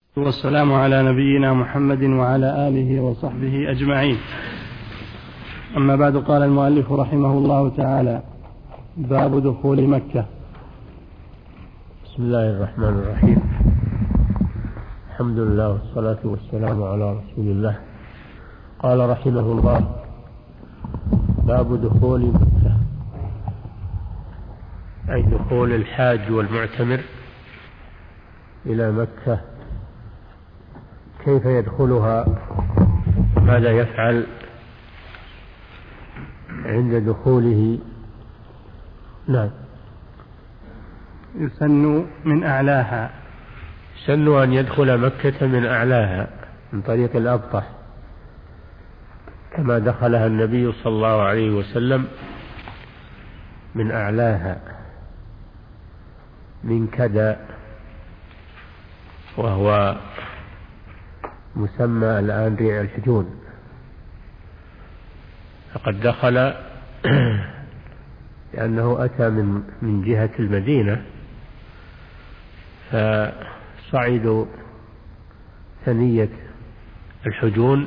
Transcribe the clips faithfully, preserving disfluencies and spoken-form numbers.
والسلام على نبينا محمد وعلى آله وصحبه أجمعين. أما بعد، قال المؤلف رحمه الله تعالى: باب دخول مكة. بسم الله الرحمن الرحيم. الحمد لله والصلاة والسلام على رسول الله. قال رحمه الله: باب دخول مكة، أي دخول الحاج والمعتمر إلى مكة، كيف يدخلها، ماذا يفعل عند دخوله. نعم. يسن من أعلاها، يسن أن يدخل مكة من أعلاها من طريق الأبطح، كما دخلها النبي صلى الله عليه وسلم من أعلاها، من كدى، وهو مسمى الآن ريع الحجون، فقد دخل لأنه أتى من من جهة المدينة، فصعدوا ثنية الحجون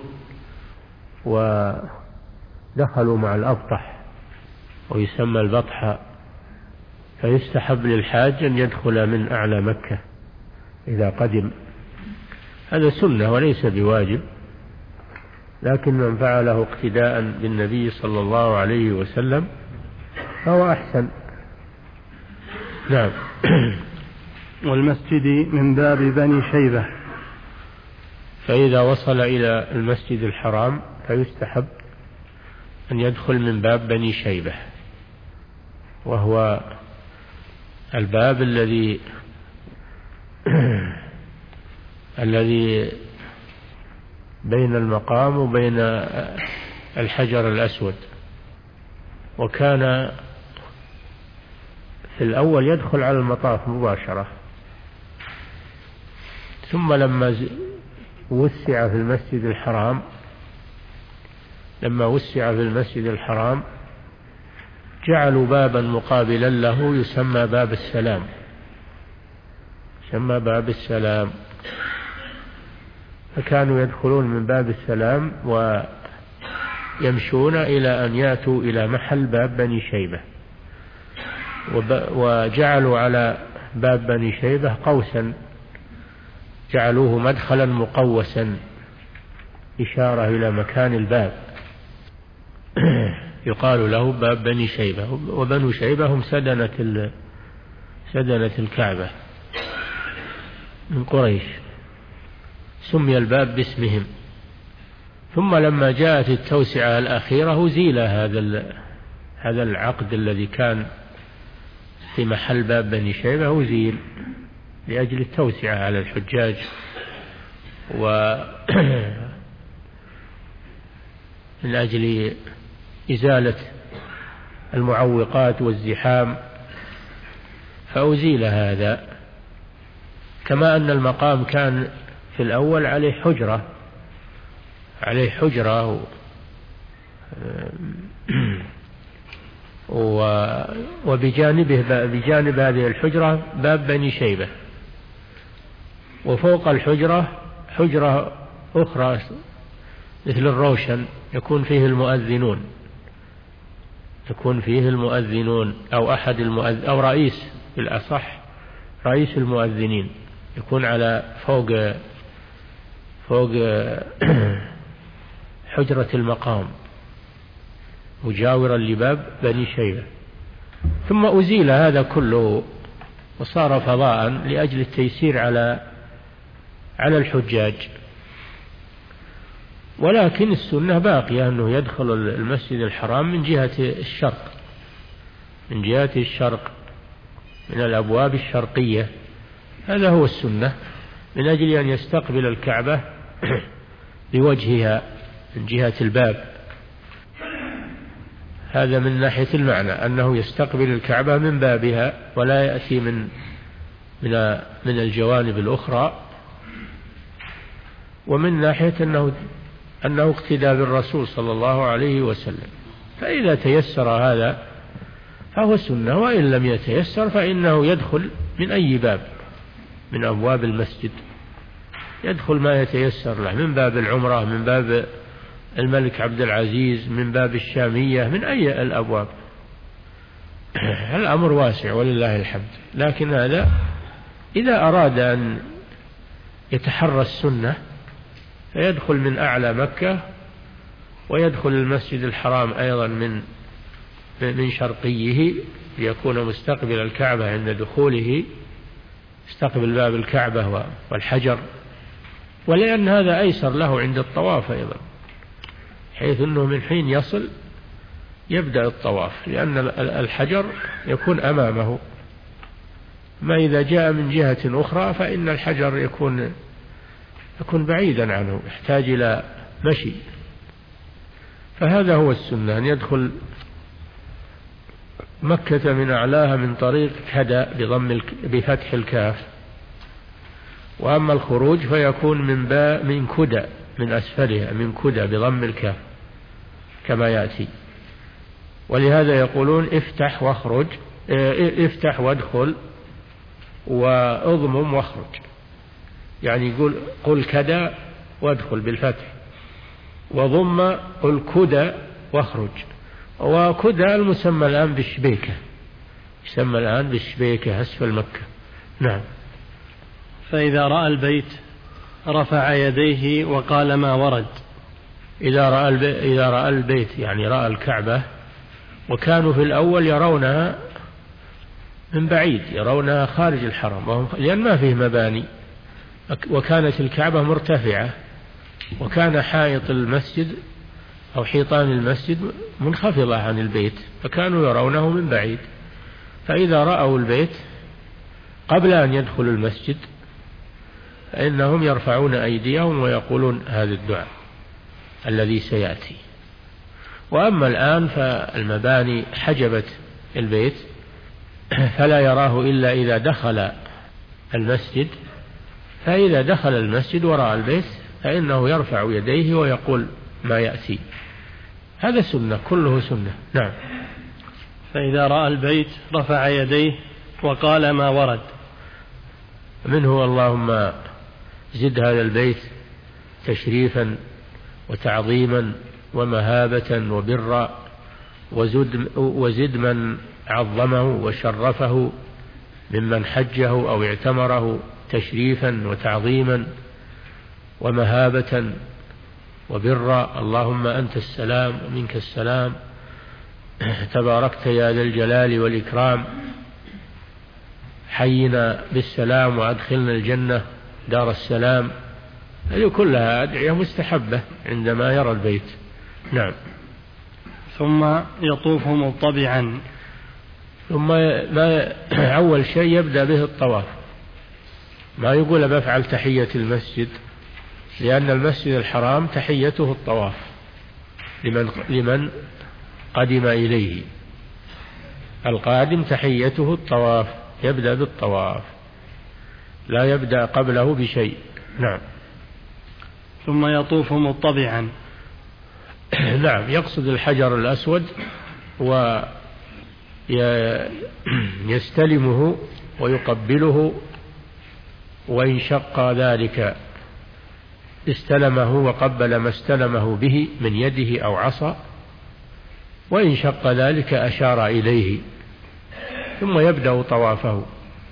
ودخلوا مع الأبطح، ويسمى البطحة، فيستحب للحاج أن يدخل من أعلى مكة إذا قدم. هذا سنة وليس بواجب، لكن من فعله اقتداء بالنبي صلى الله عليه وسلم فهو أحسن. نعم. والمسجد من باب بني شيبة، فإذا وصل إلى المسجد الحرام فيستحب أن يدخل من باب بني شيبة، وهو الباب الذي الذي بين المقام وبين الحجر الأسود. وكان في الأول يدخل على المطاف مباشرة، ثم لما وسع في المسجد الحرام لما وسع في المسجد الحرام جعلوا بابا مقابلا له يسمى باب السلام، يسمى باب السلام، فكانوا يدخلون من باب السلام ويمشون إلى أن يأتوا إلى محل باب بني شيبة، وجعلوا على باب بني شيبة قوسا، جعلوه مدخلا مقوسا، إشارة إلى مكان الباب، يقال له باب بني شيبة. وبنو شيبة هم سدنة سدنة الكعبة من قريش، سمي الباب باسمهم. ثم لما جاءت التوسعة الأخيرة أزيل هذا هذا العقد الذي كان في محل باب بني شيبة، أزيل لأجل التوسعة على الحجاج، ومن أجل إزالة المعوقات والزحام، فأزيل هذا. كما أن المقام كان في الأول عليه حجرة عليه حجرة وبجانبه بجانب هذه الحجرة باب بني شيبة، وفوق الحجرة حجرة أخرى مثل الروشن يكون فيه المؤذنون يكون فيه المؤذنون أو أحد المؤذن أو رئيس، بالأصح رئيس المؤذنين يكون على فوق فوق حجرة المقام مجاورا لباب بني شيبة. ثم أزيل هذا كله وصار فضاء لأجل التيسير على على الحجاج. ولكن السنة باقية أنه يدخل المسجد الحرام من جهة الشرق من جهة الشرق من الأبواب الشرقية، هذا هو السنة، من أجل أن يستقبل الكعبة بوجهها من جهة الباب. هذا من ناحية المعنى أنه يستقبل الكعبة من بابها ولا يأتي من من من الجوانب الأخرى. ومن ناحية أنه أنه اقتدى بالرسول صلى الله عليه وسلم، فإذا تيسر هذا فهو سنة، وإن لم يتيسر فإنه يدخل من أي باب من أبواب المسجد. يدخل ما يتيسر له من باب العمرة، من باب الملك عبد العزيز، من باب الشامية، من أي الأبواب. الأمر واسع ولله الحمد. لكن هذا إذا أراد أن يتحرى السنة فيدخل من أعلى مكة، ويدخل المسجد الحرام أيضا من من شرقيه ليكون مستقبل الكعبة عند دخوله، استقبل باب الكعبة والحجر، ولأن هذا أيسر له عند الطواف أيضا، حيث أنه من حين يصل يبدأ الطواف، لأن الحجر يكون أمامه. ما إذا جاء من جهة أخرى فإن الحجر يكون يكون بعيدا عنه، يحتاج إلى مشي. فهذا هو السنة، أن يدخل مكة من أعلاها من طريق كدا بضم بفتح الكاف، وأما الخروج فيكون من باء من كدا من أسفلها، من كدا بضم الكاف كما يأتي. ولهذا يقولون افتح واخرج، افتح وادخل واضمم واخرج، يعني يقول قل كدا وادخل بالفتح، وضم قل كدا واخرج. وكدا المسمى الآن بالشبيكة، يسمى الآن بالشبيكة أسفل مكة. نعم. فإذا رأى البيت رفع يديه وقال ما ورد. إذا رأى البيت, إذا رأى البيت يعني رأى الكعبة، وكانوا في الأول يرونها من بعيد، يرونها خارج الحرم، لأن ما فيه مباني، وكانت الكعبة مرتفعة، وكان حائط المسجد أو حيطان المسجد منخفضة عن البيت، فكانوا يرونه من بعيد. فإذا رأوا البيت قبل أن يدخلوا المسجد فإنهم يرفعون أيديهم ويقولون هذا الدعاء الذي سيأتي. وأما الآن فالمباني حجبت البيت، فلا يراه إلا إذا دخل المسجد، فإذا دخل المسجد ورأى البيت فإنه يرفع يديه ويقول ما يأتي. هذا سنة، كله سنة. نعم. فإذا رأى البيت رفع يديه وقال ما ورد. منه اللهم زد هذا البيت تشريفا وتعظيما ومهابة وبرا، وزد, وزد من عظمه وشرفه ممن حجه أو اعتمره تشريفا وتعظيما ومهابة وبرا. اللهم أنت السلام ومنك السلام، تباركت يا ذا الجلال والإكرام، حينا بالسلام وأدخلنا الجنة دار السلام. هذه كلها أدعية مستحبة عندما يرى البيت. نعم. ثم يطوف مطبعا. ثم ما أول شيء يبدأ به الطواف، ما يقول بفعل تحية المسجد، لأن المسجد الحرام تحيته الطواف لمن لمن قدم إليه، القادم تحيته الطواف، يبدأ بالطواف لا يبدأ قبله بشيء. نعم. ثم يطوف مطبعا. نعم، يقصد الحجر الأسود ويستلمه ويقبله، وإن شق ذلك استلمه وقبل ما استلمه به من يده أو عصا، وإن شق ذلك أشار إليه، ثم يبدأ طوافه،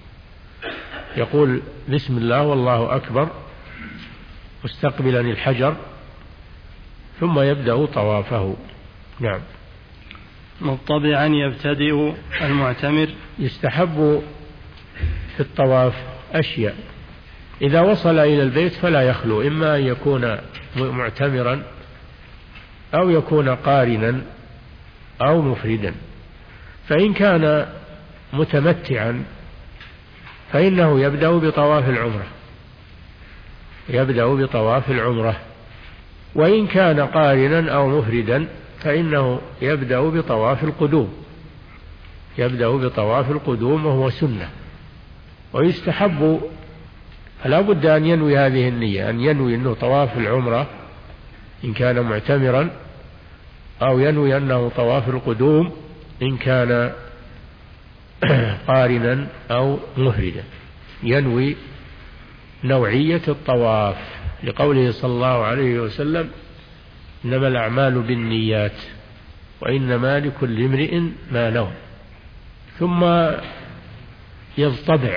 يقول بسم الله والله أكبر مستقبلا الحجر، ثم يبدأ طوافه. نعم. مطبعا يبتدئ المعتمر. يستحب في الطواف أشياء، إذا وصل إلى البيت فلا يخلو، إما أن يكون معتمرا أو يكون قارنا أو مفردا. فإن كان متمتعا فإنه يبدأ بطواف العمرة، يبدأ بطواف العمرة. وإن كان قارنا أو مفردا فإنه يبدأ بطواف القدوم، يبدأ بطواف القدوم وهو سنة. ويستحب، فلا بد أن ينوي هذه النية، أن ينوي أنه طواف العمرة إن كان معتمرا، أو ينوي أنه طواف القدوم إن كان قارنا أو مفردا، ينوي نوعية الطواف، لقوله صلى الله عليه وسلم: إنما الأعمال بالنيات وإنما لكل امرئ ما نوى. ثم يضطبع،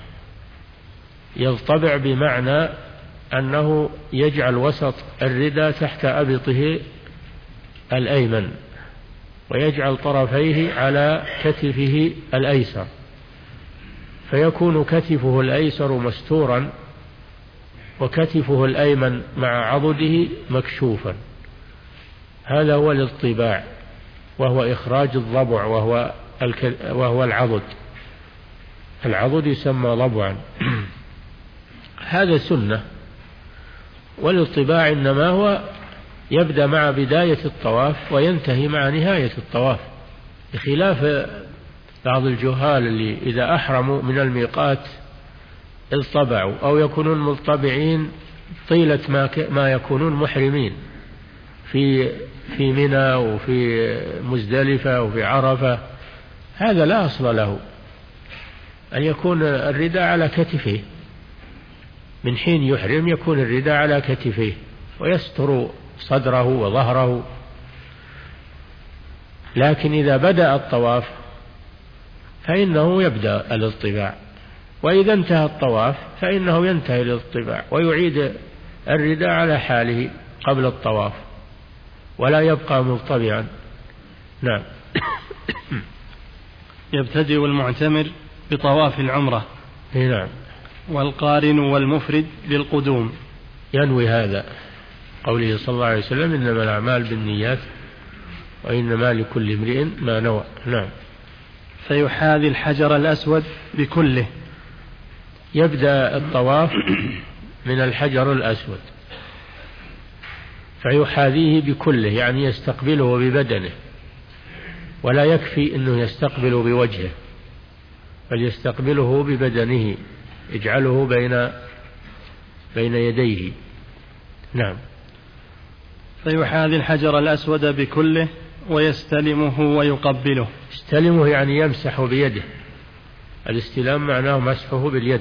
يضطبع بمعنى أنه يجعل وسط الرداء تحت أبطه الأيمن، ويجعل طرفيه على كتفه الأيسر، فيكون كتفه الأيسر مستورا وكتفه الأيمن مع عضده مكشوفا. هذا هو الاضطباع، وهو إخراج الضبع، وهو وهو العضد. العضد يسمى ضبعا. هذا سنة. والاضطباع إنما هو يبدأ مع بداية الطواف وينتهي مع نهاية الطواف، بخلاف بعض الجهال اللي إذا أحرموا من الميقات اضطبعوا، أو يكونون مضطبعين طيلة ما, ما يكونون محرمين في في منى وفي مزدلفة وفي عرفة. هذا لا أصل له، أن يكون الرداء على كتفه من حين يحرم، يكون الرداء على كتفه ويستر صدره وظهره. لكن إذا بدأ الطواف فإنه يبدأ الاضطباع، وإذا انتهى الطواف فإنه ينتهي الاضطباع ويعيد الرداء على حاله قبل الطواف، ولا يبقى مضطبعا. نعم. يبتدئ المعتمر بطواف العمرة. نعم. والقارن والمفرد للقدوم. ينوي هذا، قوله صلى الله عليه وسلم: إنما الأعمال بالنيات وإنما لكل امرئ ما نوى. نعم. فيحاذي الحجر الأسود بكله. يبدأ الطواف من الحجر الأسود، فيحاذيه بكله، يعني يستقبله ببدنه، ولا يكفي أنه يستقبل بوجهه، بل يستقبله ببدنه، يجعله بين بين يديه. نعم. فيحاذي الحجر الأسود بكله ويستلمه ويقبله. يستلمه يعني يمسح بيده، الاستلام معناه مسحه باليد،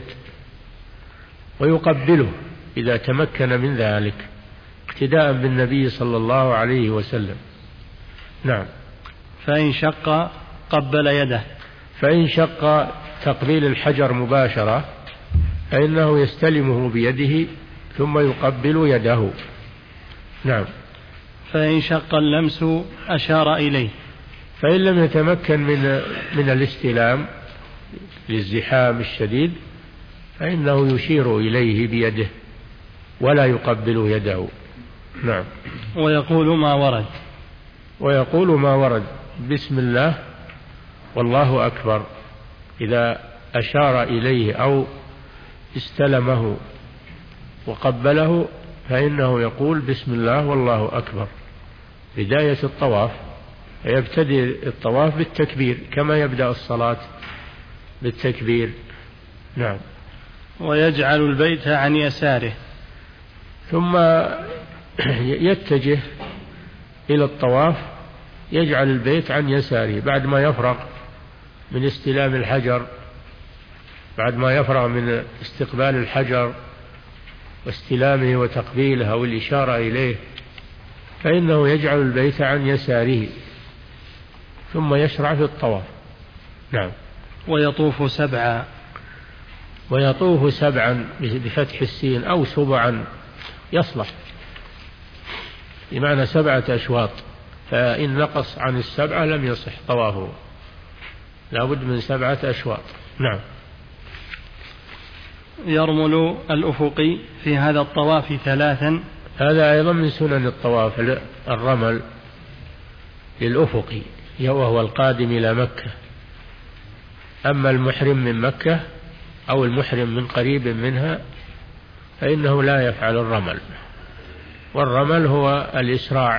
ويقبله إذا تمكن من ذلك، اقتداء بالنبي صلى الله عليه وسلم. نعم. فإن شق قبل يده. فإن شق تقبيل الحجر مباشرة، فإنه يستلمه بيده ثم يقبل يده. نعم. فإن شق اللمس أشار إليه. فإن لم يتمكن من من الاستلام للزحام الشديد، فإنه يشير إليه بيده ولا يقبل يده. نعم. ويقول ما ورد. ويقول ما ورد بسم الله والله أكبر. إذا أشار إليه أو استلمه وقبله فإنه يقول بسم الله والله أكبر بداية الطواف، فيبتدئ الطواف بالتكبير كما يبدأ الصلاة بالتكبير. نعم. ويجعل البيت عن يساره. ثم يتجه إلى الطواف، يجعل البيت عن يساره بعد ما يفرغ من استلام الحجر، بعد ما يفرغ من استقبال الحجر واستلامه وتقبيله أو الإشارة إليه، فإنه يجعل البيت عن يساره ثم يشرع في الطواف. نعم. ويطوف سبعا. ويطوف سبعا بفتح السين أو سبعا يصلح، بمعنى سبعة أشواط، فإن نقص عن السبعة لم يصح طوافه، لابد من سبعة أشواط. نعم. يرمل الأفقي في هذا الطواف ثلاثا. هذا أيضا من سنن الطواف، الرمل للأفقي وهو القادم إلى مكة. أما المحرم من مكة أو المحرم من قريب منها فإنه لا يفعل الرمل. والرمل هو الإسراع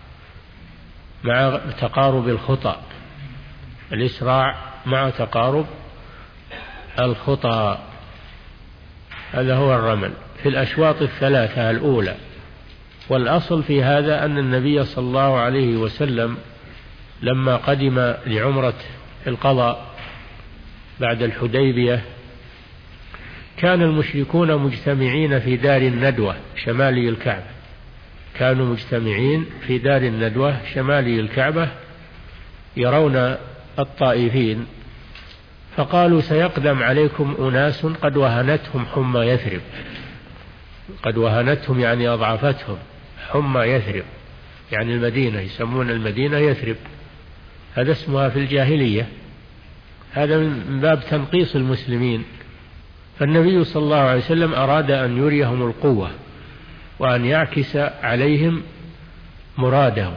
مع تقارب الخطى، الإسراع مع تقارب الخطى، هذا هو الرمل في الأشواط الثلاثة الأولى. والأصل في هذا أن النبي صلى الله عليه وسلم لما قدم لعمرة القضاء بعد الحديبية كان المشركون مجتمعين في دار الندوة شمالي الكعبة، كانوا مجتمعين في دار الندوة شمالي الكعبة يرون الطائفين، فقالوا سيقدم عليكم أناس قد وهنتهم حمى يثرب، قد وهنتهم يعني أضعفتهم حمى يثرب، يعني المدينة، يسمون المدينة يثرب، هذا اسمها في الجاهلية، هذا من باب تنقيص المسلمين. فالنبي صلى الله عليه وسلم أراد أن يريهم القوة وأن يعكس عليهم مرادهم،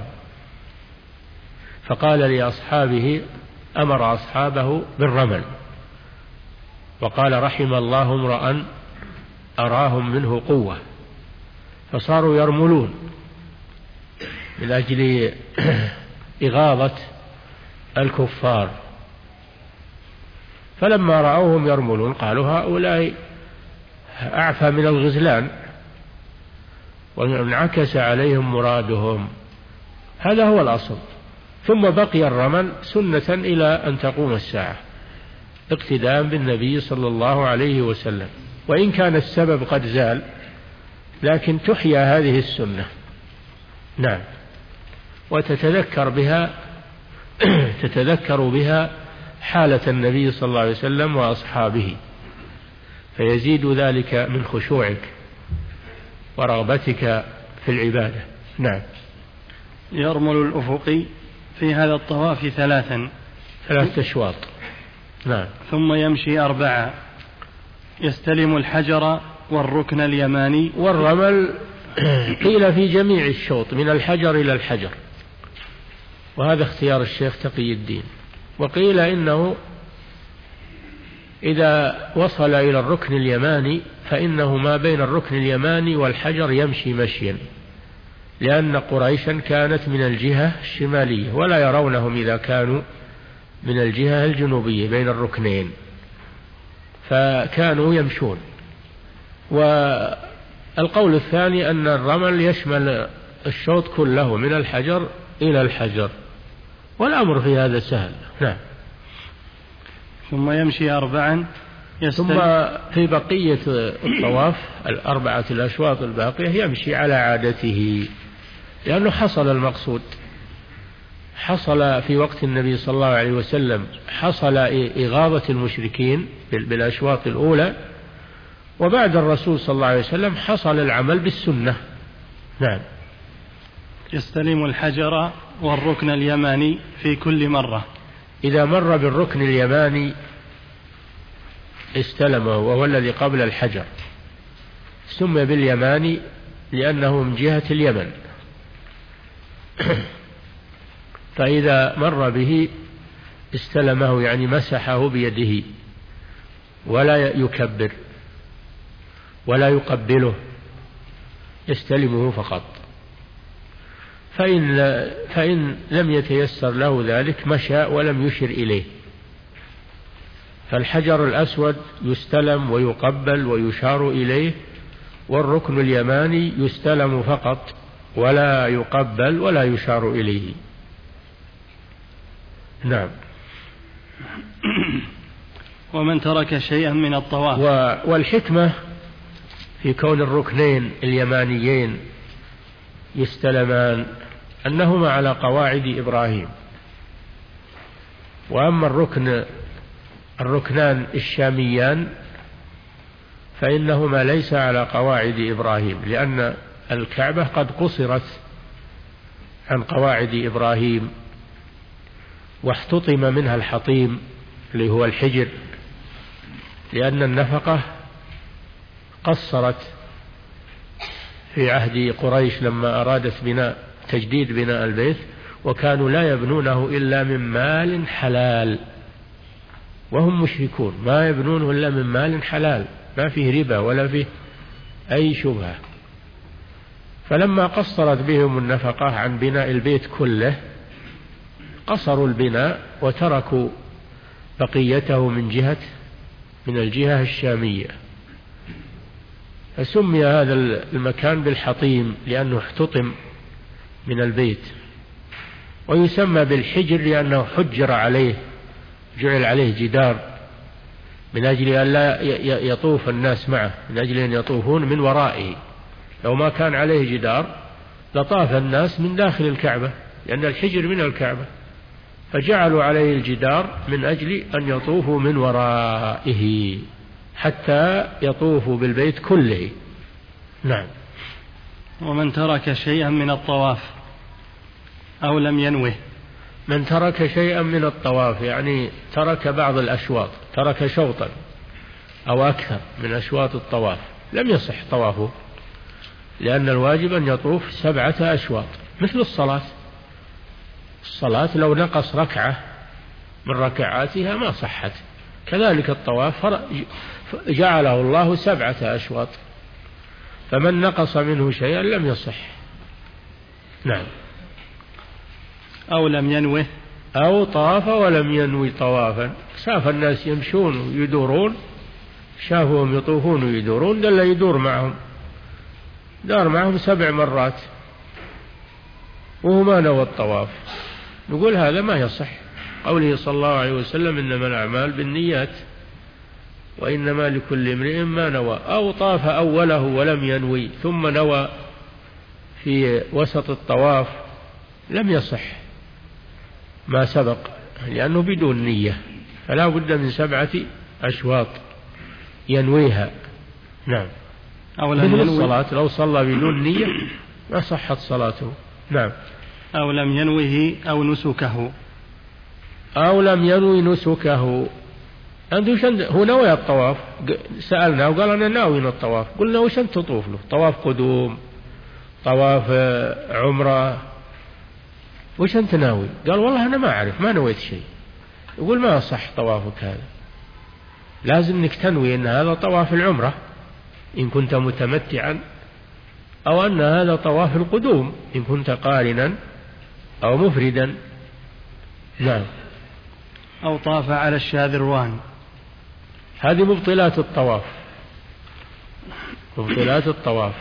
فقال لأصحابه، أمر أصحابه بالرمل، وقال رحم الله امرأ أراهم منه قوة، فصاروا يرملون من أجل إغاظة الكفار. فلما رأوهم يرملون قالوا هؤلاء أعفى من الغزلان، وانعكس عليهم مرادهم، هذا هو الأصل. ثم بقي الرمل سنة إلى أن تقوم الساعة اقتداء بالنبي صلى الله عليه وسلم، وإن كان السبب قد زال لكن تحيا هذه السنة. نعم. وتتذكر بها تتذكر بها حالة النبي صلى الله عليه وسلم وأصحابه، فيزيد ذلك من خشوعك ورغبتك في العبادة. نعم. يرمل الأفقي في هذا الطواف ثلاثا ثلاثة أشواط. نعم. ثم يمشي أربعة، يستلم الحجر والركن اليماني. والرمل قيل في جميع الشوط من الحجر إلى الحجر، وهذا اختيار الشيخ تقي الدين. وقيل إنه إذا وصل إلى الركن اليماني فإنه ما بين الركن اليماني والحجر يمشي مشيا، لأن قريشا كانت من الجهة الشمالية ولا يرونهم إذا كانوا من الجهة الجنوبية بين الركنين، فكانوا يمشون. والقول الثاني أن الرمل يشمل الشوط كله من الحجر إلى الحجر، والأمر في هذا سهل. نعم. ثم يمشي أربعا، ثم في بقية الطواف الأربعة الأشواط الباقية يمشي على عادته، لأنه حصل المقصود، حصل في وقت النبي صلى الله عليه وسلم، حصل إغاظة المشركين بالأشواط الأولى، وبعد الرسول صلى الله عليه وسلم حصل العمل بالسنة. نعم. يستلم الحجر والركن اليماني في كل مرة، إذا مر بالركن اليماني استلمه، وهو الذي قبل الحجر، سمي باليماني لأنه من جهة اليمن. فإذا مر به استلمه، يعني مسحه بيده، ولا يكبر ولا يقبله، يستلمه فقط. فإن, فإن لم يتيسر له ذلك مشى ولم يشر إليه. فالحجر الأسود يستلم ويقبل ويشار إليه، والركن اليماني يستلم فقط ولا يقبل ولا يشار إليه. نعم. ومن ترك شيئا من الطواف. والحكمة في كون الركنين اليمانيين يستلمان أنهما على قواعد إبراهيم، وأما الركن الركنان الشاميان فإنهما ليس على قواعد إبراهيم، لأن الكعبة قد قصرت عن قواعد إبراهيم، واحتطم منها الحطيم اللي هو الحجر، لأن النفقة قصرت في عهد قريش لما أرادت بناء تجديد بناء البيت، وكانوا لا يبنونه إلا من مال حلال، وهم مشركون، ما يبنونه إلا من مال حلال، ما فيه ربا ولا فيه أي شبهة. فلما قصرت بهم النفقة عن بناء البيت كله قصروا البناء وتركوا بقيته من جهة من الجهة الشامية، فسمي هذا المكان بالحطيم لأنه احتطم من البيت، ويسمى بالحجر لأنه حجر عليه، جعل عليه جدار من أجل أن لا يطوف الناس معه، من أجل أن يطوفون من ورائه. لو ما كان عليه جدار لطاف الناس من داخل الكعبة، لأن الحجر من الكعبة، فجعلوا عليه الجدار من أجل أن يطوفوا من ورائه حتى يطوفوا بالبيت كله. نعم. ومن ترك شيئا من الطواف أو لم ينوه. من ترك شيئا من الطواف يعني ترك بعض الأشواط، ترك شوطا أو أكثر من أشواط الطواف، لم يصح طوافه، لأن الواجب أن يطوف سبعة أشواط مثل الصلاة. الصلاة لو نقص ركعة من ركعاتها ما صحت، كذلك الطواف جعله الله سبعة أشواط، فمن نقص منه شيئا لم يصح. نعم. أو لم ينوه. أو طاف ولم ينوي طوافا، شاف الناس يمشون ويدورون، شافوهم يطوفون ويدورون، دل يدور معهم، دار معهم سبع مرات وهو ما نوى الطواف، نقول هذا ما يصح. قوله صلى الله عليه وسلم إنما الأعمال بالنيات وإنما لكل امرئ ما نوى. أو طاف أوله ولم ينوي ثم نوى في وسط الطواف لم يصح ما سبق، لأنه بدون نية، فلا بد من سبعة أشواط ينويها. نعم. أو لم مثل ينوي الصلاة، لو صلى بدون نية ما صحت صلاته. نعم. أو لم ينوه أو نسكه. أو لم ينوي نسكه، هو نوي الطواف، سألنا وقال أنا ناوي الطواف، قلنا وش أنت تطوف له؟ طواف قدوم، طواف عمرة، وش أنت ناوي؟ قال والله أنا ما أعرف، ما نويت شيء. يقول ما صح طوافك هذا، لازم انك تنوي أن هذا طواف العمرة إن كنت متمتعا، أو أن هذا طواف القدوم إن كنت قارنا أو مفردا. نعم. أو طاف على الشاذروان، هذه مبطلات الطواف، مبطلات الطواف،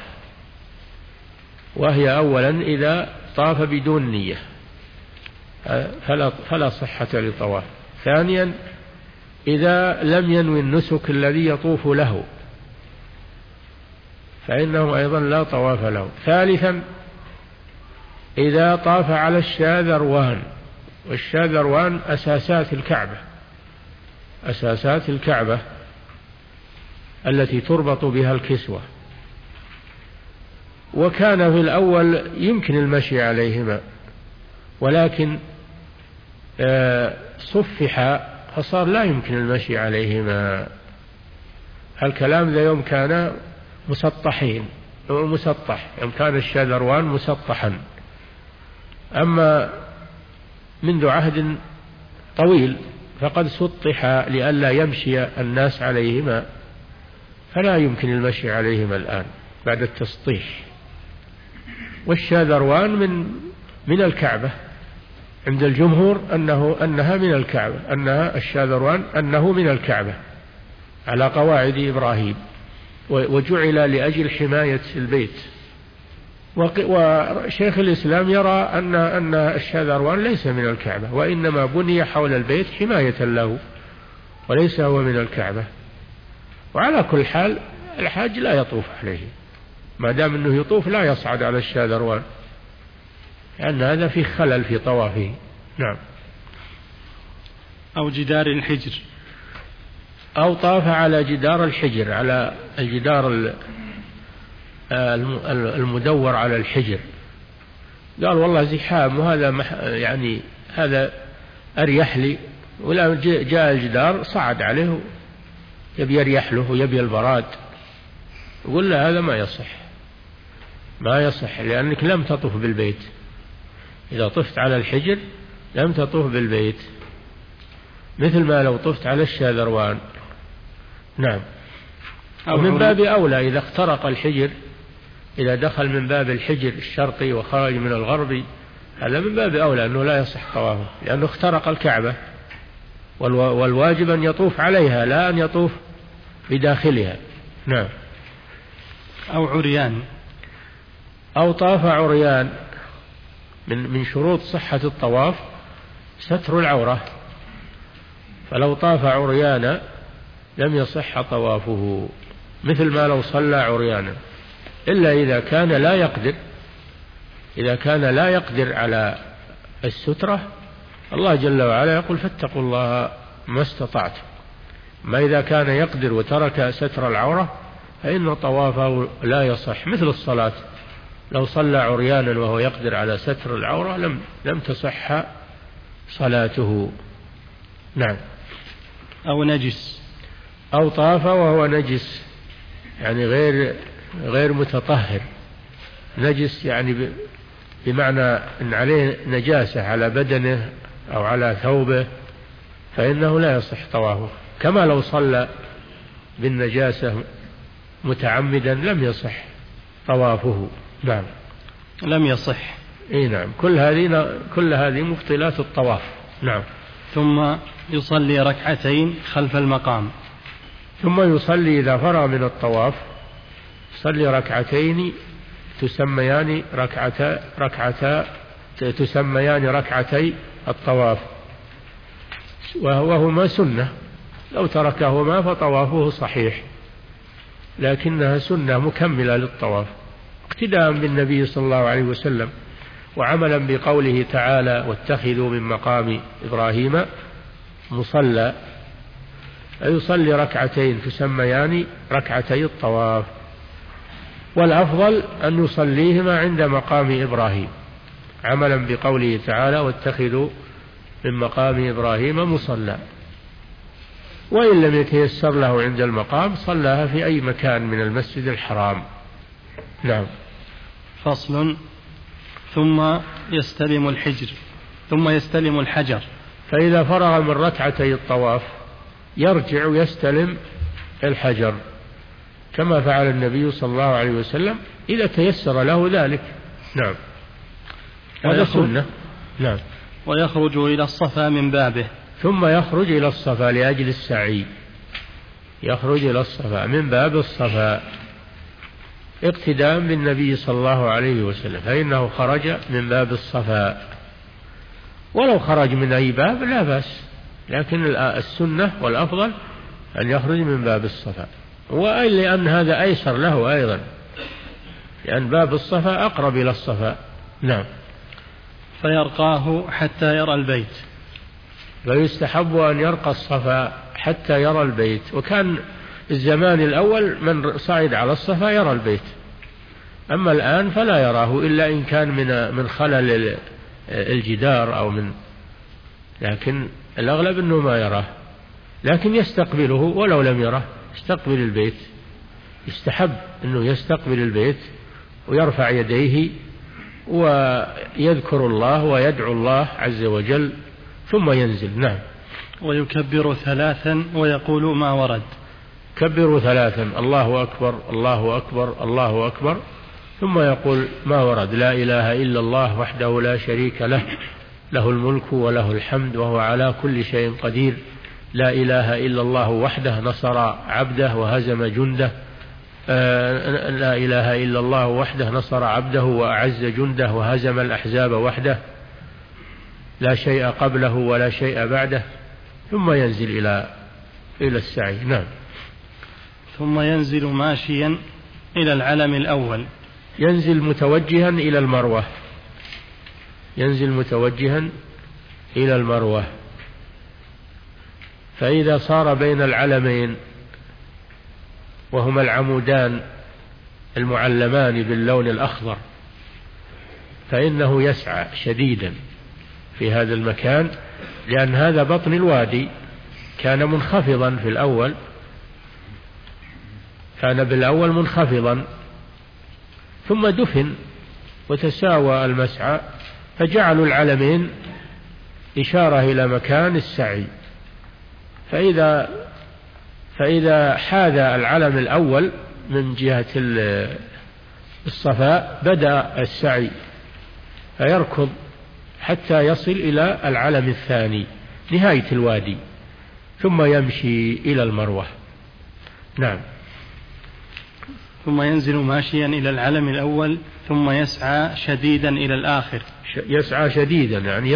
وهي أولا إذا طاف بدون نية فلا, فلا صحة للطواف. ثانيا إذا لم ينوي النسك الذي يطوف له فإنه أيضا لا طواف له. ثالثا إذا طاف على الشاذروان، والشاذروان أساسات الكعبة، أساسات الكعبة التي تربط بها الكسوة، وكان في الأول يمكن المشي عليهما، ولكن صفح فصار لا يمكن المشي عليهما. الكلام ذا يوم كان مسطحين، مسطح، يوم كان الشاذروان مسطحا. أما منذ عهد طويل فقد سطح لئلا يمشي الناس عليهما، فلا يمكن المشي عليهما الآن بعد التسطيح. والشاذروان من من الكعبة عند الجمهور، أنه أنها من الكعبة، أنها الشاذروان أنه من الكعبة على قواعد إبراهيم، وجعل لأجل حماية البيت. وشيخ الإسلام يرى أن أن الشاذروان ليس من الكعبة، وإنما بني حول البيت حماية له، وليس هو من الكعبة. وعلى كل حال الحاج لا يطوف عليه، ما دام أنه يطوف لا يصعد على الشاذروان، لأن هذا فيه خلل في طوافه. نعم. أو جدار الحجر، أو طاف على جدار الحجر، على الجدار المدور على الحجر، قال والله زحام وهذا يعني هذا أريح لي، ولا جاء الجدار صعد عليه يبي يريح له ويبي البراد، يقول له هذا ما يصح، ما يصح، لأنك لم تطف بالبيت. إذا طفت على الحجر لم تطف بالبيت، مثل ما لو طفت على الشاذروان. نعم. ومن باب أولى إذا اخترق الحجر، إذا دخل من باب الحجر الشرقي وخرج من الغربي، هذا من باب أولى أنه لا يصح طوافه، لأنه اخترق الكعبة، والواجب أن يطوف عليها لا أن يطوف بداخلها. نعم. أو عريان، أو طاف عريان. من من شروط صحة الطواف ستر العورة، فلو طاف عريانا لم يصح طوافه، مثل ما لو صلى عريانا، إلا إذا كان لا يقدر إذا كان لا يقدر على السترة. الله جل وعلا يقول فاتقوا الله ما استطعتم. ما إذا كان يقدر وترك ستر العورة فإن طوافه لا يصح، مثل الصلاة، لو صلى عريانا وهو يقدر على ستر العورة لم لم تصح صلاته. نعم. أو نجس، أو طاف وهو نجس، يعني غير غير متطهر. نجس يعني بمعنى أن عليه نجاسة على بدنه أو على ثوبه، فإنه لا يصح طوافه، كما لو صلى بالنجاسة متعمدا لم يصح طوافه. نعم. لم يصح. إيه نعم. كل هذه كل هذه مبطلات الطواف. نعم. ثم يصلي ركعتين خلف المقام. ثم يصلي إذا فرغ من الطواف يصلي ركعتين تسميان ركعتا ركعتا تسميان ركعتي الطواف، وهما سنة، لو تركهما فطوافه صحيح، لكنها سنة مكملة للطواف اقتداء بالنبي صلى الله عليه وسلم، وعملا بقوله تعالى واتخذوا من مقام إبراهيم مصلى. يصلي ركعتين تسميان ركعتي الطواف، والأفضل أن يصليهما عند مقام إبراهيم، عملا بقوله تعالى واتخذوا من مقام إبراهيم مصلى. وإن لم يتيسر له عند المقام صلاها في أي مكان من المسجد الحرام. نعم. فصل. ثم يستلم الحجر ثم يستلم الحجر. فإذا فرغ من ركعتي الطواف يرجع يستلم الحجر، كما فعل النبي صلى الله عليه وسلم إذا تيسر له ذلك. نعم. هذا سنة. نعم. ويخرج إلى الصفا من بابه. ثم يخرج إلى الصفا لأجل السعي، يخرج إلى الصفا من باب الصفا اقتداء بالنبي صلى الله عليه وسلم، فإنه خرج من باب الصفا، ولو خرج من أي باب لا بأس، لكن السنة والأفضل أن يخرج من باب الصفا، وأي لأن هذا أيسر له أيضا، لأن باب الصفا أقرب إلى الصفا. نعم. فيرقاه حتى يرى البيت. فيستحب أن يرقى الصفا حتى يرى البيت، وكان الزمان الأول من صعد على الصفا يرى البيت، أما الآن فلا يراه إلا إن كان من من خلل الجدار أو من، لكن الأغلب أنه ما يراه، لكن يستقبله ولو لم يره، يستقبل البيت، يستحب أنه يستقبل البيت ويرفع يديه ويذكر الله ويدعو الله عز وجل ثم ينزل. نعم. ويكبر ثلاثا ويقول ما ورد. كبر ثلاثا، الله أكبر الله أكبر الله أكبر، ثم يقول ما ورد، لا إله إلا الله وحده لا شريك له، له الملك وله الحمد وهو على كل شيء قدير، لا إله إلا الله وحده نصر عبده وهزم جنده، آه لا إله إلا الله وحده نصر عبده وأعز جنده وهزم الأحزاب وحده، لا شيء قبله ولا شيء بعده، ثم ينزل إلى إلى السعي. نعم. ثم ينزل ماشيا إلى العلم الأول. ينزل متوجها إلى المروة، ينزل متوجها إلى المروة، فإذا صار بين العلمين وهما العمودان المعلمان باللون الأخضر فإنه يسعى شديدا في هذا المكان، لأن هذا بطن الوادي كان منخفضا في الأول، كان بالأول منخفضا ثم دفن وتساوى المسعى، فجعلوا العلمين إشارة إلى مكان السعي، فإذا فإذا حاذ العلم الأول من جهة الصفاء بدأ السعي، فيركض حتى يصل إلى العلم الثاني نهاية الوادي، ثم يمشي إلى المروة. نعم. ثم ينزل ماشيا إلى العلم الأول ثم يسعى شديدا إلى الآخر. يسعى شديدا يعني يركض، يعني يركض، كما فعل النبي صلى الله عليه وسلم. نعم. ثم ينزل ماشيا إلى العلم الأول ثم يسعى شديدا إلى الآخر. يسعى شديدا يعني يركض كما فعل النبي صلى الله عليه وسلم. نعم.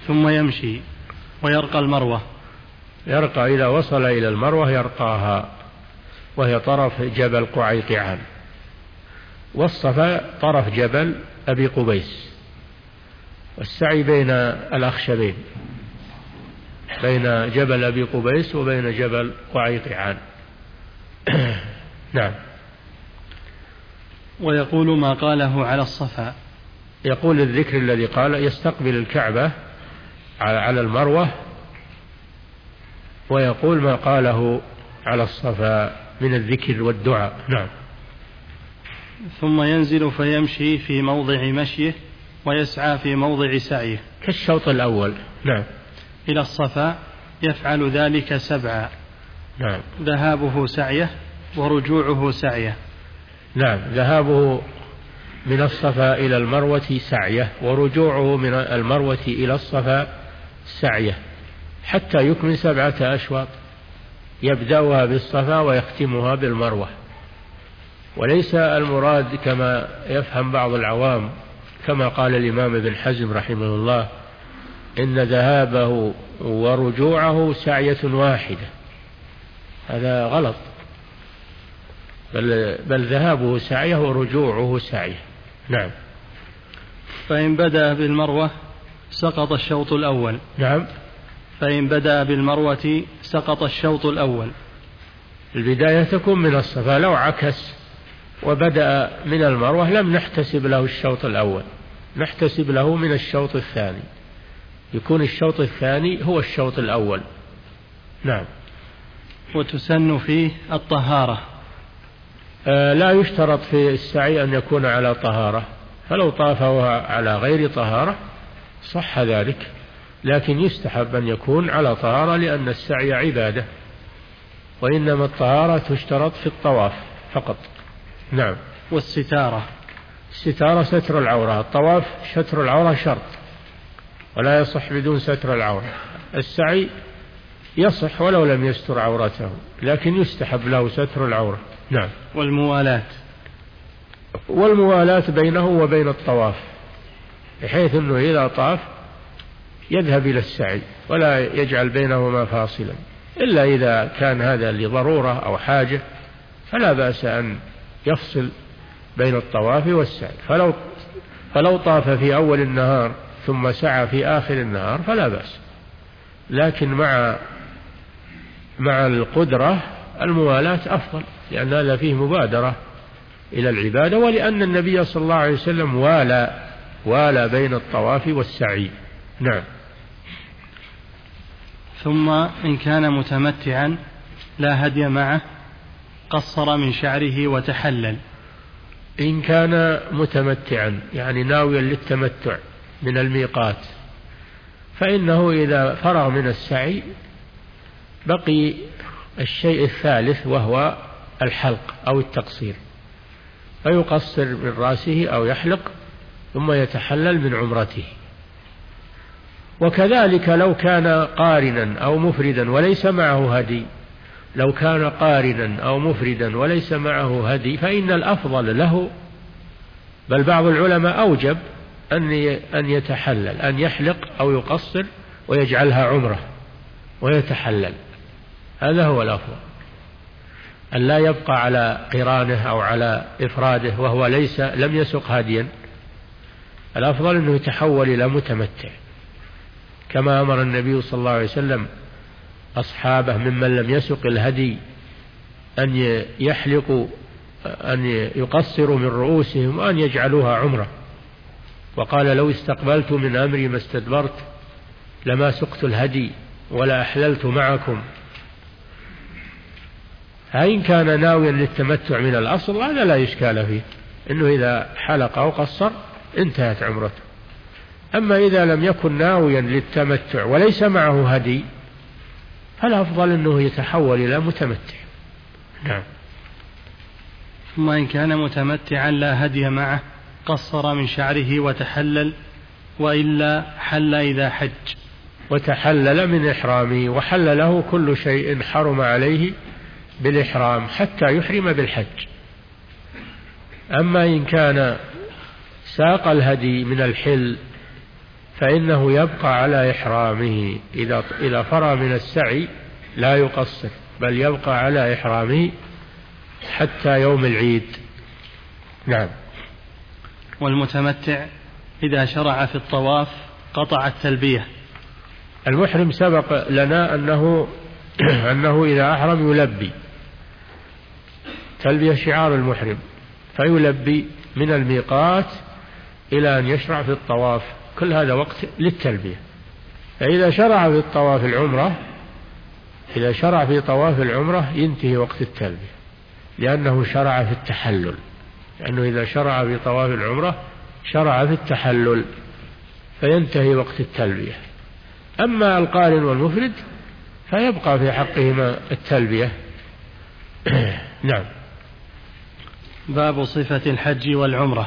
ثم يمشي ويرقى المروة. يرقى إذا وصل إلى المروة يرقاها، وهي طرف جبل قعيقعان، والصفا طرف جبل أبي قبيس، والسعي بين الأخشبين، بين جبل أبي قبيس وبين جبل قعيقعان. نعم. ويقول ما قاله على الصفا، يقول الذكر الذي قال يستقبل الكعبة على المروة، ويقول ما قاله على الصفا من الذكر والدعاء. نعم. ثم ينزل فيمشي في موضع مشيه ويسعى في موضع سعيه كالشوط الأول. نعم. إلى الصفا يفعل ذلك سبعا. نعم. ذهابه سعيه ورجوعه سعيه. نعم. ذهابه من الصفا إلى المروة سعيه، ورجوعه من المروة إلى الصفا سعيه، حتى يكمل سبعة أشواط، يبدأها بالصفا ويختمها بالمروة. وليس المراد كما يفهم بعض العوام، كما قال الإمام ابن حزم رحمه الله، إن ذهابه ورجوعه سعية واحدة. هذا غلط، بل, بل ذهابه سعيه ورجوعه سعيه. نعم. فإن بدأ بالمروة سقط الشوط الأول. نعم. فإن بدأ بالمروة سقط الشوط الأول. البداية تكون من الصفا، لو عكس وبدأ من المروة لم نحتسب له الشوط الأول، نحتسب له من الشوط الثاني، يكون الشوط الثاني هو الشوط الأول. نعم. وتسن فيه الطهارة. آه لا يشترط في السعي أن يكون على طهارة، فلو طافه على غير طهارة صح ذلك، لكن يستحب أن يكون على طهارة، لأن السعي عبادة، وإنما الطهارة تشترط في الطواف فقط. نعم. والستارة. الستارة ستر العورة، الطواف ستر العورة شرط، ولا يصح بدون ستر العورة. السعي يصح ولو لم يستر عورته، لكن يستحب له ستر العورة. نعم. والموالاة. والموالاة بينه وبين الطواف، بحيث أنه إذا طاف يذهب إلى السعي ولا يجعل بينهما فاصلا، إلا إذا كان هذا لضرورة أو حاجة فلا بأس أن يفصل بين الطواف والسعي. فلو, فلو طاف في أول النهار ثم سعى في آخر النهار فلا بأس، لكن مع مع القدرة الموالاة أفضل، لأن هذا فيه مبادرة إلى العبادة، ولأن النبي صلى الله عليه وسلم والى والى بين الطواف والسعي. نعم. ثم إن كان متمتعا لا هدي معه قصر من شعره وتحلل. إن كان متمتعا يعني ناويا للتمتع من الميقات، فإنه إذا فرغ من السعي بقي الشيء الثالث وهو الحلق أو التقصير، فيقصر من رأسه أو يحلق ثم يتحلل من عمرته. وكذلك لو كان قارنا أو مفردا وليس معه هدي، لو كان قارنا أو مفردا وليس معه هدي فإن الأفضل له، بل بعض العلماء أوجب أن يتحلل، أن يحلق أو يقصر ويجعلها عمرة ويتحلل، هذا هو الأفضل، أن لا يبقى على قرانه أو على إفراده وهو ليس لم يسق هديا. الأفضل أنه يتحول إلى متمتع، كما أمر النبي صلى الله عليه وسلم أصحابه ممن لم يسق الهدي أن يحلقوا، أن يقصروا من رؤوسهم وأن يجعلوها عمرة، وقال لو استقبلت من أمري ما استدبرت لما سقت الهدي ولا أحللت معكم. فإن كان ناويا للتمتع من الأصل هذا لا إشكال فيه، إنه إذا حلق أو قصر انتهت عمرته. أما إذا لم يكن ناويا للتمتع وليس معه هدي فالأفضل أنه يتحول إلى متمتع. نعم. ثم إن كان متمتعا لا هدي معه قصر من شعره وتحلل، وإلا حل إذا حج. وتحلل من إحرامه، وحل له كل شيء حرم عليه بالإحرام حتى يحرم بالحج. أما إن كان ساق الهدي من الحل فإنه يبقى على إحرامه إذا إذا فرغ من السعي لا يقصر، بل يبقى على إحرامه حتى يوم العيد. نعم. والمتمتع إذا شرع في الطواف قطع التلبية. المحرم سبق لنا أنه أنه إذا أحرم يلبي، تلبية شعار المحرم، فيلبي من الميقات إلى أن يشرع في الطواف، كل هذا وقت للتلبية. فإذا شرع في الطواف العمرة إذا شرع في طواف العمرة ينتهي وقت التلبية، لأنه شرع في التحلل، لأنه إذا شرع في طواف العمرة شرع في التحلل فينتهي وقت التلبية. أما القارن والمفرد فيبقى في حقهما التلبية. نعم. باب صفة الحج والعمرة.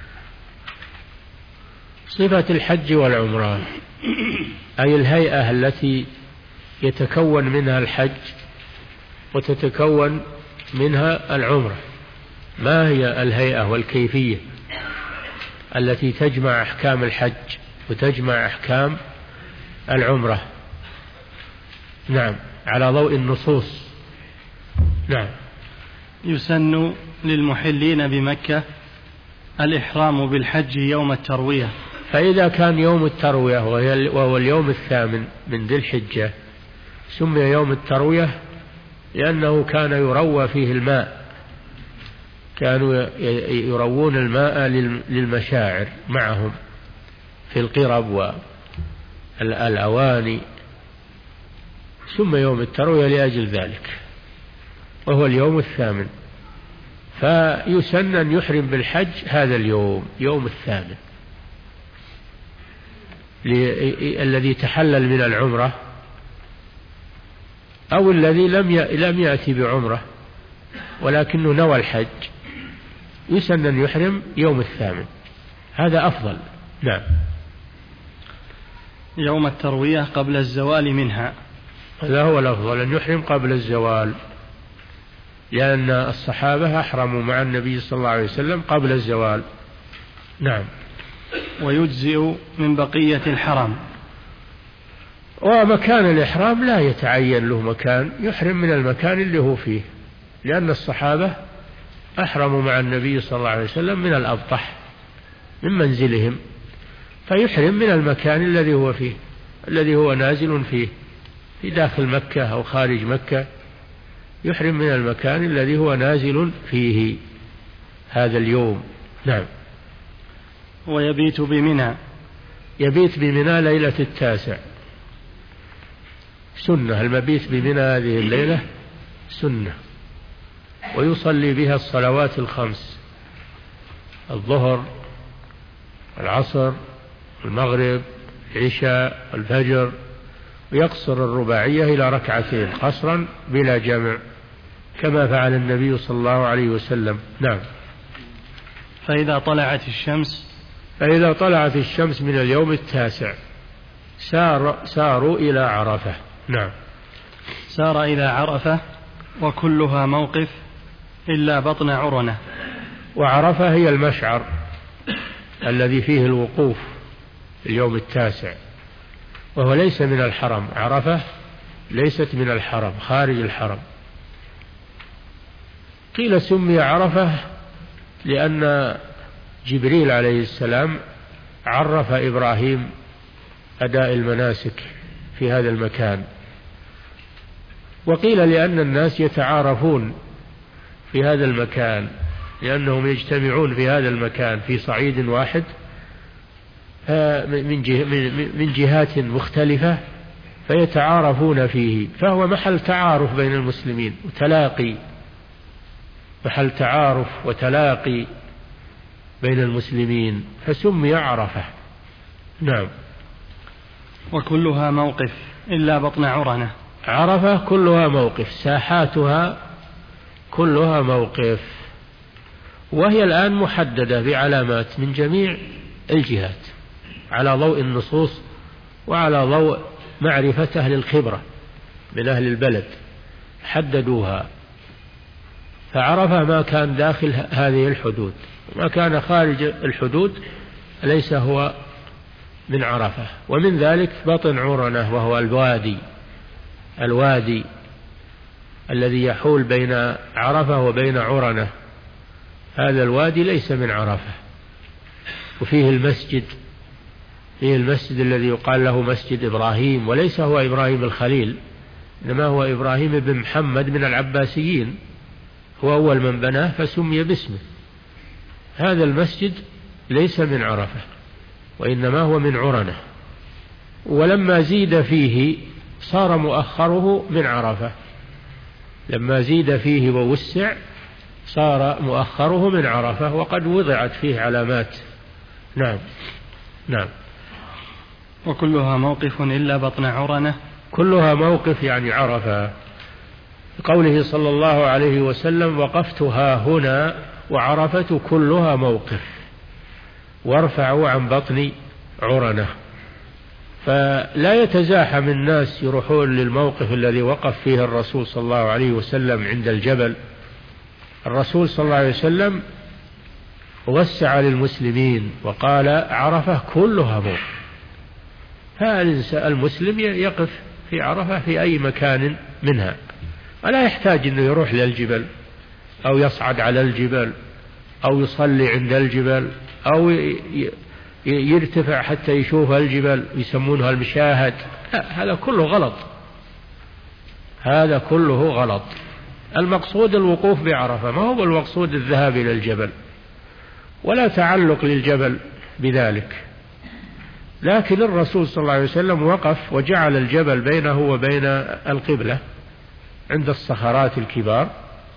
صفة الحج والعمرة أي الهيئة التي يتكون منها الحج وتتكون منها العمرة. ما هي الهيئة والكيفية التي تجمع أحكام الحج وتجمع أحكام العمرة؟ نعم، على ضوء النصوص. نعم. يسن للمحلين بمكة الإحرام بالحج يوم التروية. فإذا كان يوم التروية وهو اليوم الثامن من ذي الحجة سمي يوم التروية لأنه كان يروى فيه الماء، كانوا يروون الماء للمشاعر معهم في القرب والأواني، سمي يوم التروية لأجل ذلك، وهو اليوم الثامن. فيسن أن يحرم بالحج هذا اليوم، يوم الثامن، الذي تحلل من العمرة أو الذي لم يأتي بعمرة ولكنه نوى الحج، يسن أن يحرم يوم الثامن، هذا أفضل. نعم. يوم التروية قبل الزوال منها، هذا هو الأفضل، أن يحرم قبل الزوال، لأن الصحابة أحرموا مع النبي صلى الله عليه وسلم قبل الزوال. نعم. ويجزئ من بقية الحرم. ومكان الإحرام لا يتعين له مكان، يحرم من المكان اللي هو فيه، لأن الصحابة أحرموا مع النبي صلى الله عليه وسلم من الأبطح من منزلهم، فيحرم من المكان الذي هو فيه، الذي هو نازل فيه في داخل مكة أو خارج مكة، يحرم من المكان الذي هو نازل فيه هذا اليوم. نعم. ويبيت بمنى. يبيت بمنى ليلة التاسع، سنة المبيت بمنى هذه الليلة سنة، ويصلي بها الصلوات الخمس، الظهر العصر المغرب العشاء الفجر، ويقصر الرباعية إلى ركعتين قصرا بلا جمع كما فعل النبي صلى الله عليه وسلم. نعم. فإذا طلعت الشمس فإذا طلعت الشمس من اليوم التاسع سار ساروا إلى عرفة. نعم. سار إلى عرفة وكلها موقف إلا بطن عرنة. وعرفة هي المشعر الذي فيه الوقوف اليوم التاسع، وهو ليس من الحرم، عرفة ليست من الحرم، خارج الحرم. قيل سمي عرفة لأن جبريل عليه السلام عرف إبراهيم أداء المناسك في هذا المكان، وقيل لأن الناس يتعارفون في هذا المكان، لأنهم يجتمعون في هذا المكان في صعيد واحد من جهات مختلفة فيتعارفون فيه، فهو محل تعارف بين المسلمين وتلاقي، محل تعارف وتلاقي بين المسلمين، فسمي عرفة. نعم. وكلها موقف إلا بطن عرنة. عرفة كلها موقف، ساحاتها كلها موقف، وهي الآن محددة بعلامات من جميع الجهات على ضوء النصوص وعلى ضوء معرفة أهل الخبرة من أهل البلد حددوها. فعرفة ما كان داخل هذه الحدود، ما كان خارج الحدود ليس هو من عرفة. ومن ذلك بطن عرنة وهو الوادي الوادي الذي يحول بين عرفة وبين عرنة، هذا الوادي ليس من عرفة. وفيه المسجد فيه المسجد الذي يقال له مسجد إبراهيم، وليس هو إبراهيم الخليل، إنما هو إبراهيم بن محمد من العباسيين، هو أول من بناه فسمي باسمه. هذا المسجد ليس من عرفة وإنما هو من عرنة، ولما زيد فيه صار مؤخره من عرفة، لما زيد فيه ووسع صار مؤخره من عرفة، وقد وضعت فيه علامات. نعم نعم. وكلها موقف إلا بطن عرنة، كلها موقف يعني عرفة. قوله صلى الله عليه وسلم وقفتها هنا وعرفة كلها موقف، وارفعوا عن بطن عرنة. فلا يتزاحم الناس يروحون للموقف الذي وقف فيه الرسول صلى الله عليه وسلم عند الجبل. الرسول صلى الله عليه وسلم وسع للمسلمين وقال عرفة كلها موقف، فالمسلم يقف في عرفة في أي مكان منها، ولا يحتاج أنه يروح للجبل أو يصعد على الجبل أو يصلي عند الجبل أو يرتفع حتى يشوف الجبل يسمونها المشاهد. هذا كله غلط، هذا كله غلط. المقصود الوقوف بعرفة، ما هو المقصود الذهاب إلى الجبل، ولا تعلق للجبل بذلك. لكن الرسول صلى الله عليه وسلم وقف وجعل الجبل بينه وبين القبلة عند الصخرات الكبار،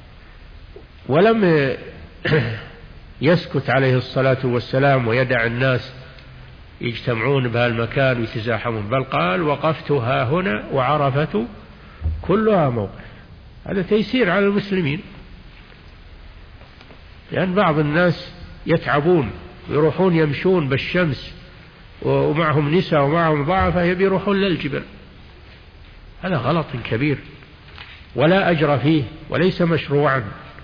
ولم يسكت عليه الصلاة والسلام ويدع الناس يجتمعون بهالمكان ويتزاحمون، بل قال وقفت ها هنا وعرفة كلها موقف. هذا تيسير على المسلمين، لأن بعض الناس يتعبون ويروحون يمشون بالشمس ومعهم نساء ومعهم ضعفاء يبي يروحون للجبل، هذا غلط كبير ولا أجر فيه وليس مشروعا.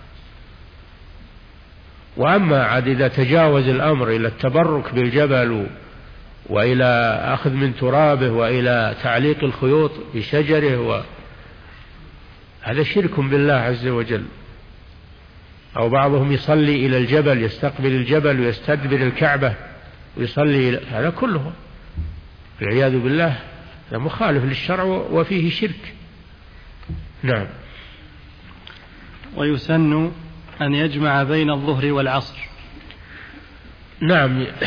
وأما عاد إذا تجاوز الأمر إلى التبرك بالجبل وإلى أخذ من ترابه وإلى تعليق الخيوط بشجره و... هذا شرك بالله عز وجل. أو بعضهم يصلي إلى الجبل، يستقبل الجبل ويستدبر الكعبة ويصلي إلى... هذا كله والعياذ بالله هذا مخالف للشرع وفيه شرك. نعم. ويسن أن يجمع بين الظهر والعصر. نعم،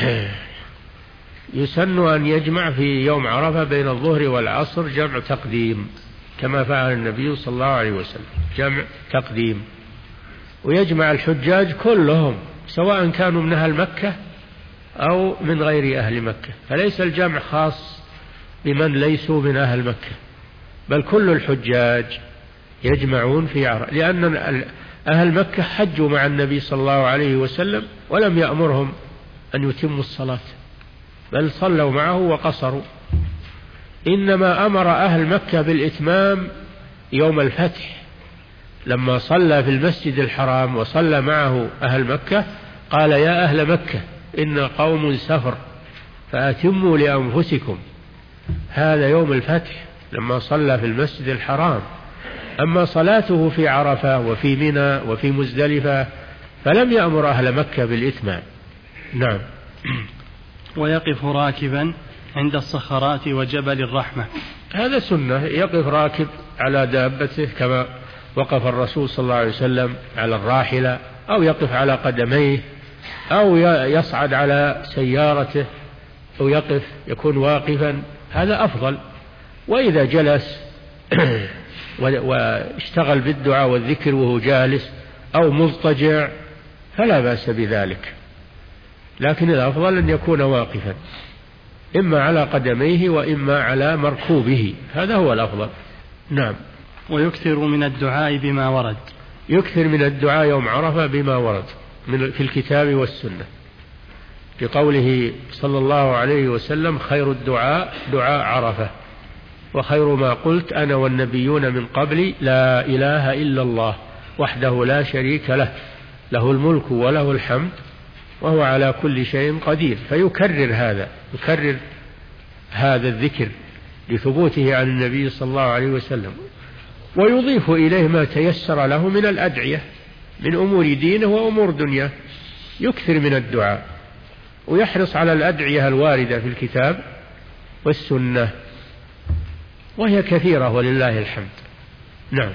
يسن أن يجمع في يوم عرفة بين الظهر والعصر جمع تقديم، كما فعل النبي صلى الله عليه وسلم، جمع تقديم. ويجمع الحجاج كلهم سواء كانوا من أهل مكة أو من غير أهل مكة، فليس الجمع خاص بمن ليسوا من أهل مكة، بل كل الحجاج يجمعون في عرفة، لأن أهل مكة حجوا مع النبي صلى الله عليه وسلم ولم يأمرهم أن يتموا الصلاة، بل صلوا معه وقصروا. إنما أمر أهل مكة بالإتمام يوم الفتح، لما صلى في المسجد الحرام وصلى معه أهل مكة قال يا أهل مكة إن قوم سفر فأتموا لأنفسكم. هذا يوم الفتح لما صلى في المسجد الحرام. أما صلاته في عرفة وفي منى وفي مزدلفة فلم يأمر أهل مكة بالإتمام. نعم. ويقف راكبا عند الصخرات وجبل الرحمة، هذا سنة، يقف راكب على دابته كما وقف الرسول صلى الله عليه وسلم على الراحلة، أو يقف على قدميه، أو يصعد على سيارته، أو يقف يكون واقفا، هذا أفضل. وإذا جلس واشتغل بالدعاء والذكر وهو جالس أو مضطجع فلا بأس بذلك، لكن الأفضل أن يكون واقفا إما على قدميه وإما على مركوبه، هذا هو الأفضل. نعم. ويكثر من الدعاء بما ورد، يكثر من الدعاء يوم عرفة بما ورد من في الكتاب والسنة، بقوله صلى الله عليه وسلم خير الدعاء دعاء عرفة، وخير ما قلت أنا والنبيون من قبلي لا إله إلا الله وحده لا شريك له له الملك وله الحمد وهو على كل شيء قدير. فيكرر هذا، يكرر هذا الذكر لثبوته عن النبي صلى الله عليه وسلم، ويضيف إليه ما تيسر له من الأدعية من أمور دينه وأمور دنياه، يكثر من الدعاء ويحرص على الأدعية الواردة في الكتاب والسنة، وهي كثيرة ولله الحمد. نعم.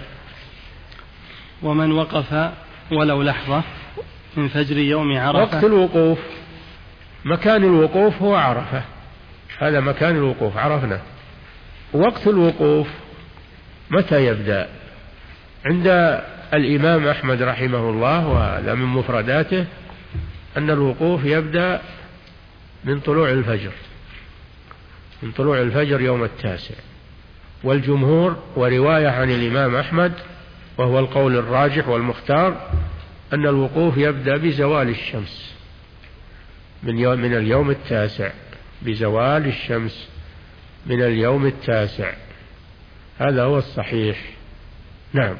ومن وقف ولو لحظة من فجر يوم عرفة. وقت الوقوف، مكان الوقوف هو عرفة، هذا مكان الوقوف عرفنا. وقت الوقوف متى يبدأ؟ عند الإمام أحمد رحمه الله، وهذا من مفرداته، أن الوقوف يبدأ من طلوع الفجر، من طلوع الفجر يوم التاسع. والجمهور ورواية عن الإمام أحمد وهو القول الراجح والمختار أن الوقوف يبدأ بزوال الشمس من يوم من اليوم التاسع، بزوال الشمس من اليوم التاسع، هذا هو الصحيح. نعم.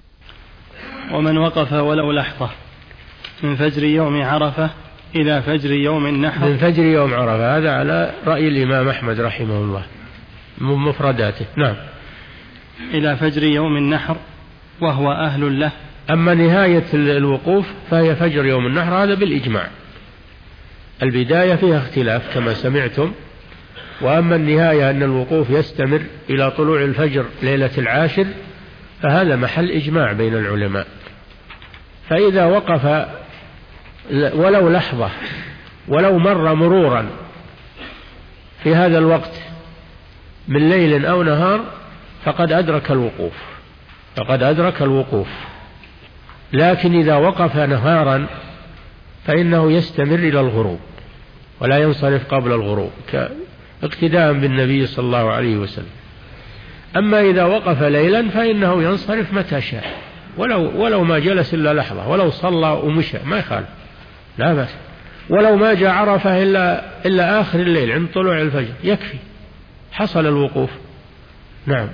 ومن وقف ولو لحظة من فجر يوم عرفة إلى فجر يوم النحر. من فجر يوم عرفة، هذا على رأي الإمام أحمد رحمه الله من مفرداته. نعم. إلى فجر يوم النحر وهو أهل له. أما نهاية الوقوف فهي فجر يوم النحر، هذا بالإجماع. البداية فيها اختلاف كما سمعتم، وأما النهاية أن الوقوف يستمر إلى طلوع الفجر ليلة العاشر فهذا محل إجماع بين العلماء. فإذا وقف ولو لحظة ولو مر مرورا في هذا الوقت من ليل أو نهار فقد أدرك الوقوف، فقد أدرك الوقوف. لكن إذا وقف نهارا فإنه يستمر إلى الغروب ولا ينصرف قبل الغروب اقتداء بالنبي صلى الله عليه وسلم. أما إذا وقف ليلا فإنه ينصرف متى شاء، ولو, ولو ما جلس إلا لحظة، ولو صلى ومشى ما يخالف، لا بأس. ولو ما جاء عرفة إلا, إلا آخر الليل عند طلوع الفجر يكفي، حصل الوقوف. نعم.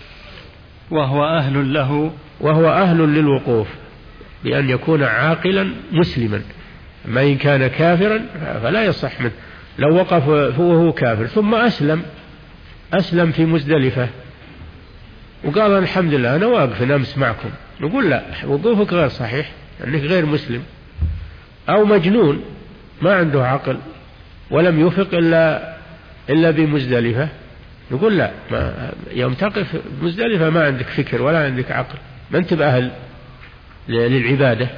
وهو أهل له. وهو أهل للوقوف بأن يكون عاقلا مسلما. ما إن كان كافرا فلا يصح منه. لو وقف وهو كافر ثم أسلم أسلم في مزدلفة وقال الحمد لله أنا واقف أمس معكم، نقول لا، وقوفك غير صحيح أنك غير مسلم. أو مجنون ما عنده عقل ولم يفق إلا إلا بمزدلفة، نقول لا، ما يوم تقف مزدلفة ما عندك فكر ولا عندك عقل، ما أنت بأهل للعبادة.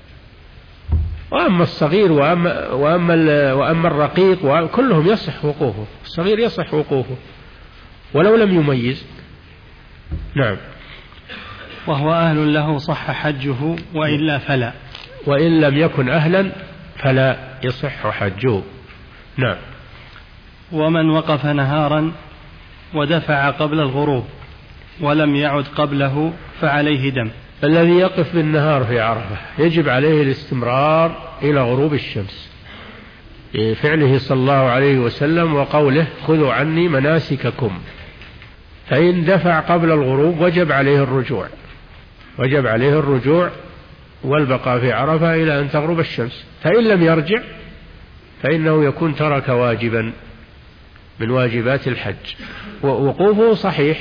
وأما الصغير وأما, وأما, وأما الرقيق كلهم يصح وقوفه، الصغير يصح وقوفه ولو لم يميز. نعم. وهو أهل له صح حجه وإلا فلا. وإن لم يكن أهلا فلا يصح حجه. نعم. ومن وقف نهارا ودفع قبل الغروب ولم يعد قبله فعليه دم. الذي يقف بالنهار في عرفة يجب عليه الاستمرار إلى غروب الشمس بفعله صلى الله عليه وسلم وقوله خذوا عني مناسككم. فإن دفع قبل الغروب وجب عليه الرجوع، وجب عليه الرجوع والبقاء في عرفة إلى أن تغرب الشمس. فإن لم يرجع فإنه يكون ترك واجبا من واجبات الحج، ووقوفه صحيح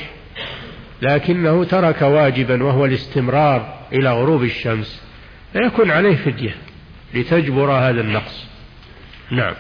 لكنه ترك واجبا وهو الاستمرار إلى غروب الشمس، فيكون عليه فدية لتجبر هذا النقص. نعم.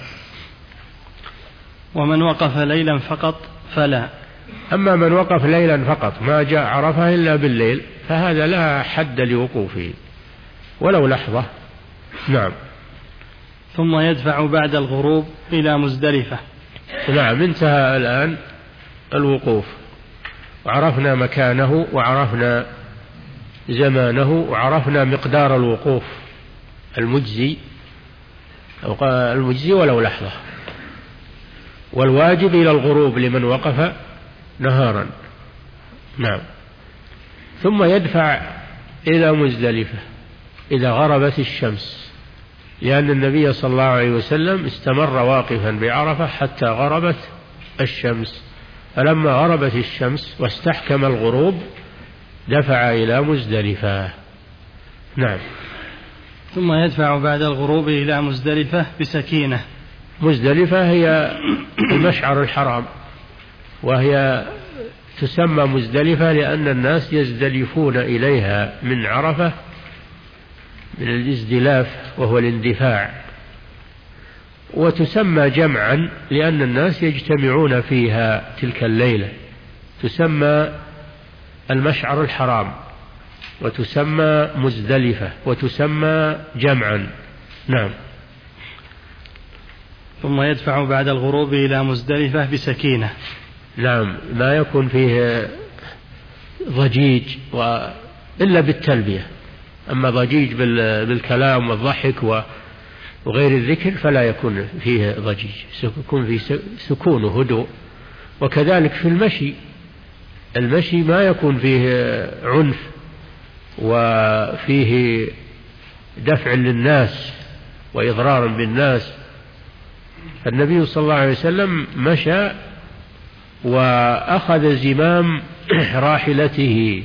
ومن وقف ليلا فقط فلا. أما من وقف ليلا فقط ما جاء عرفة إلا بالليل فهذا لا حد لوقوفه ولو لحظة. نعم. ثم يدفع بعد الغروب إلى مزدلفة. نعم. انتهى الآن الوقوف وعرفنا مكانه وعرفنا زمانه وعرفنا مقدار الوقوف المجزي المجزي ولو لحظة، والواجب إلى الغروب لمن وقف نهارا. نعم. ثم يدفع إلى مزدلفة إذا غربت الشمس، لأن النبي صلى الله عليه وسلم استمر واقفا بعرفة حتى غربت الشمس، فلما غربت الشمس واستحكم الغروب دفع إلى مزدلفة. نعم. ثم يدفع بعد الغروب إلى مزدلفة بسكينة. مزدلفة هي المشعر الحرام وهي تسمى مزدلفة لأن الناس يزدلفون إليها من عرفة، من الازدلاف وهو الاندفاع. وتسمى جمعا لأن الناس يجتمعون فيها تلك الليلة، تسمى المشعر الحرام وتسمى مزدلفة وتسمى جمعا. نعم. ثم يدفع بعد الغروب إلى مزدلفة بسكينة. نعم، ما يكون فيه ضجيج إلا بالتلبية، أما ضجيج بالكلام والضحك وغير الذكر فلا يكون فيه ضجيج، يكون فيه سكون وهدوء. وكذلك في المشي، المشي ما يكون فيه عنف وفيه دفع للناس وإضرار بالناس. النبي صلى الله عليه وسلم مشى وأخذ زمام راحلته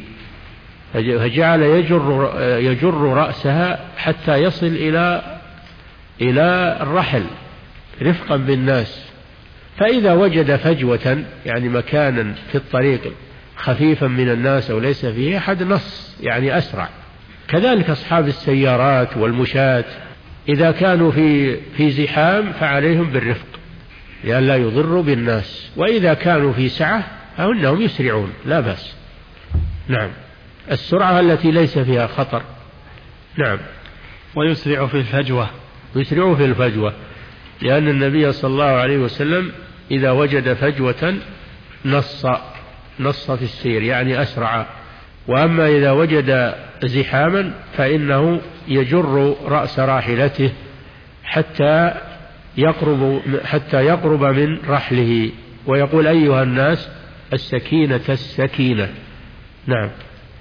فجعل يجر, يجر رأسها حتى يصل إلى إلى الرحل رفقا بالناس. فإذا وجد فجوة يعني مكانا في الطريق خفيفا من الناس أو ليس فيه أحد نص يعني أسرع. كذلك أصحاب السيارات والمشاة إذا كانوا في في زحام فعليهم بالرفق لأن لا يضروا بالناس، وإذا كانوا في سعة فإنهم يسرعون لا بأس. نعم، السرعة التي ليس فيها خطر. نعم. ويسرع في الفجوة، يسرع في الفجوة لأن النبي صلى الله عليه وسلم إذا وجد فجوة نص نص في السير يعني أسرع. وأما إذا وجد زحاما فإنه يجر رأس راحلته حتى يقرب حتى يقرب من رحله ويقول أيها الناس السكينة السكينة. نعم.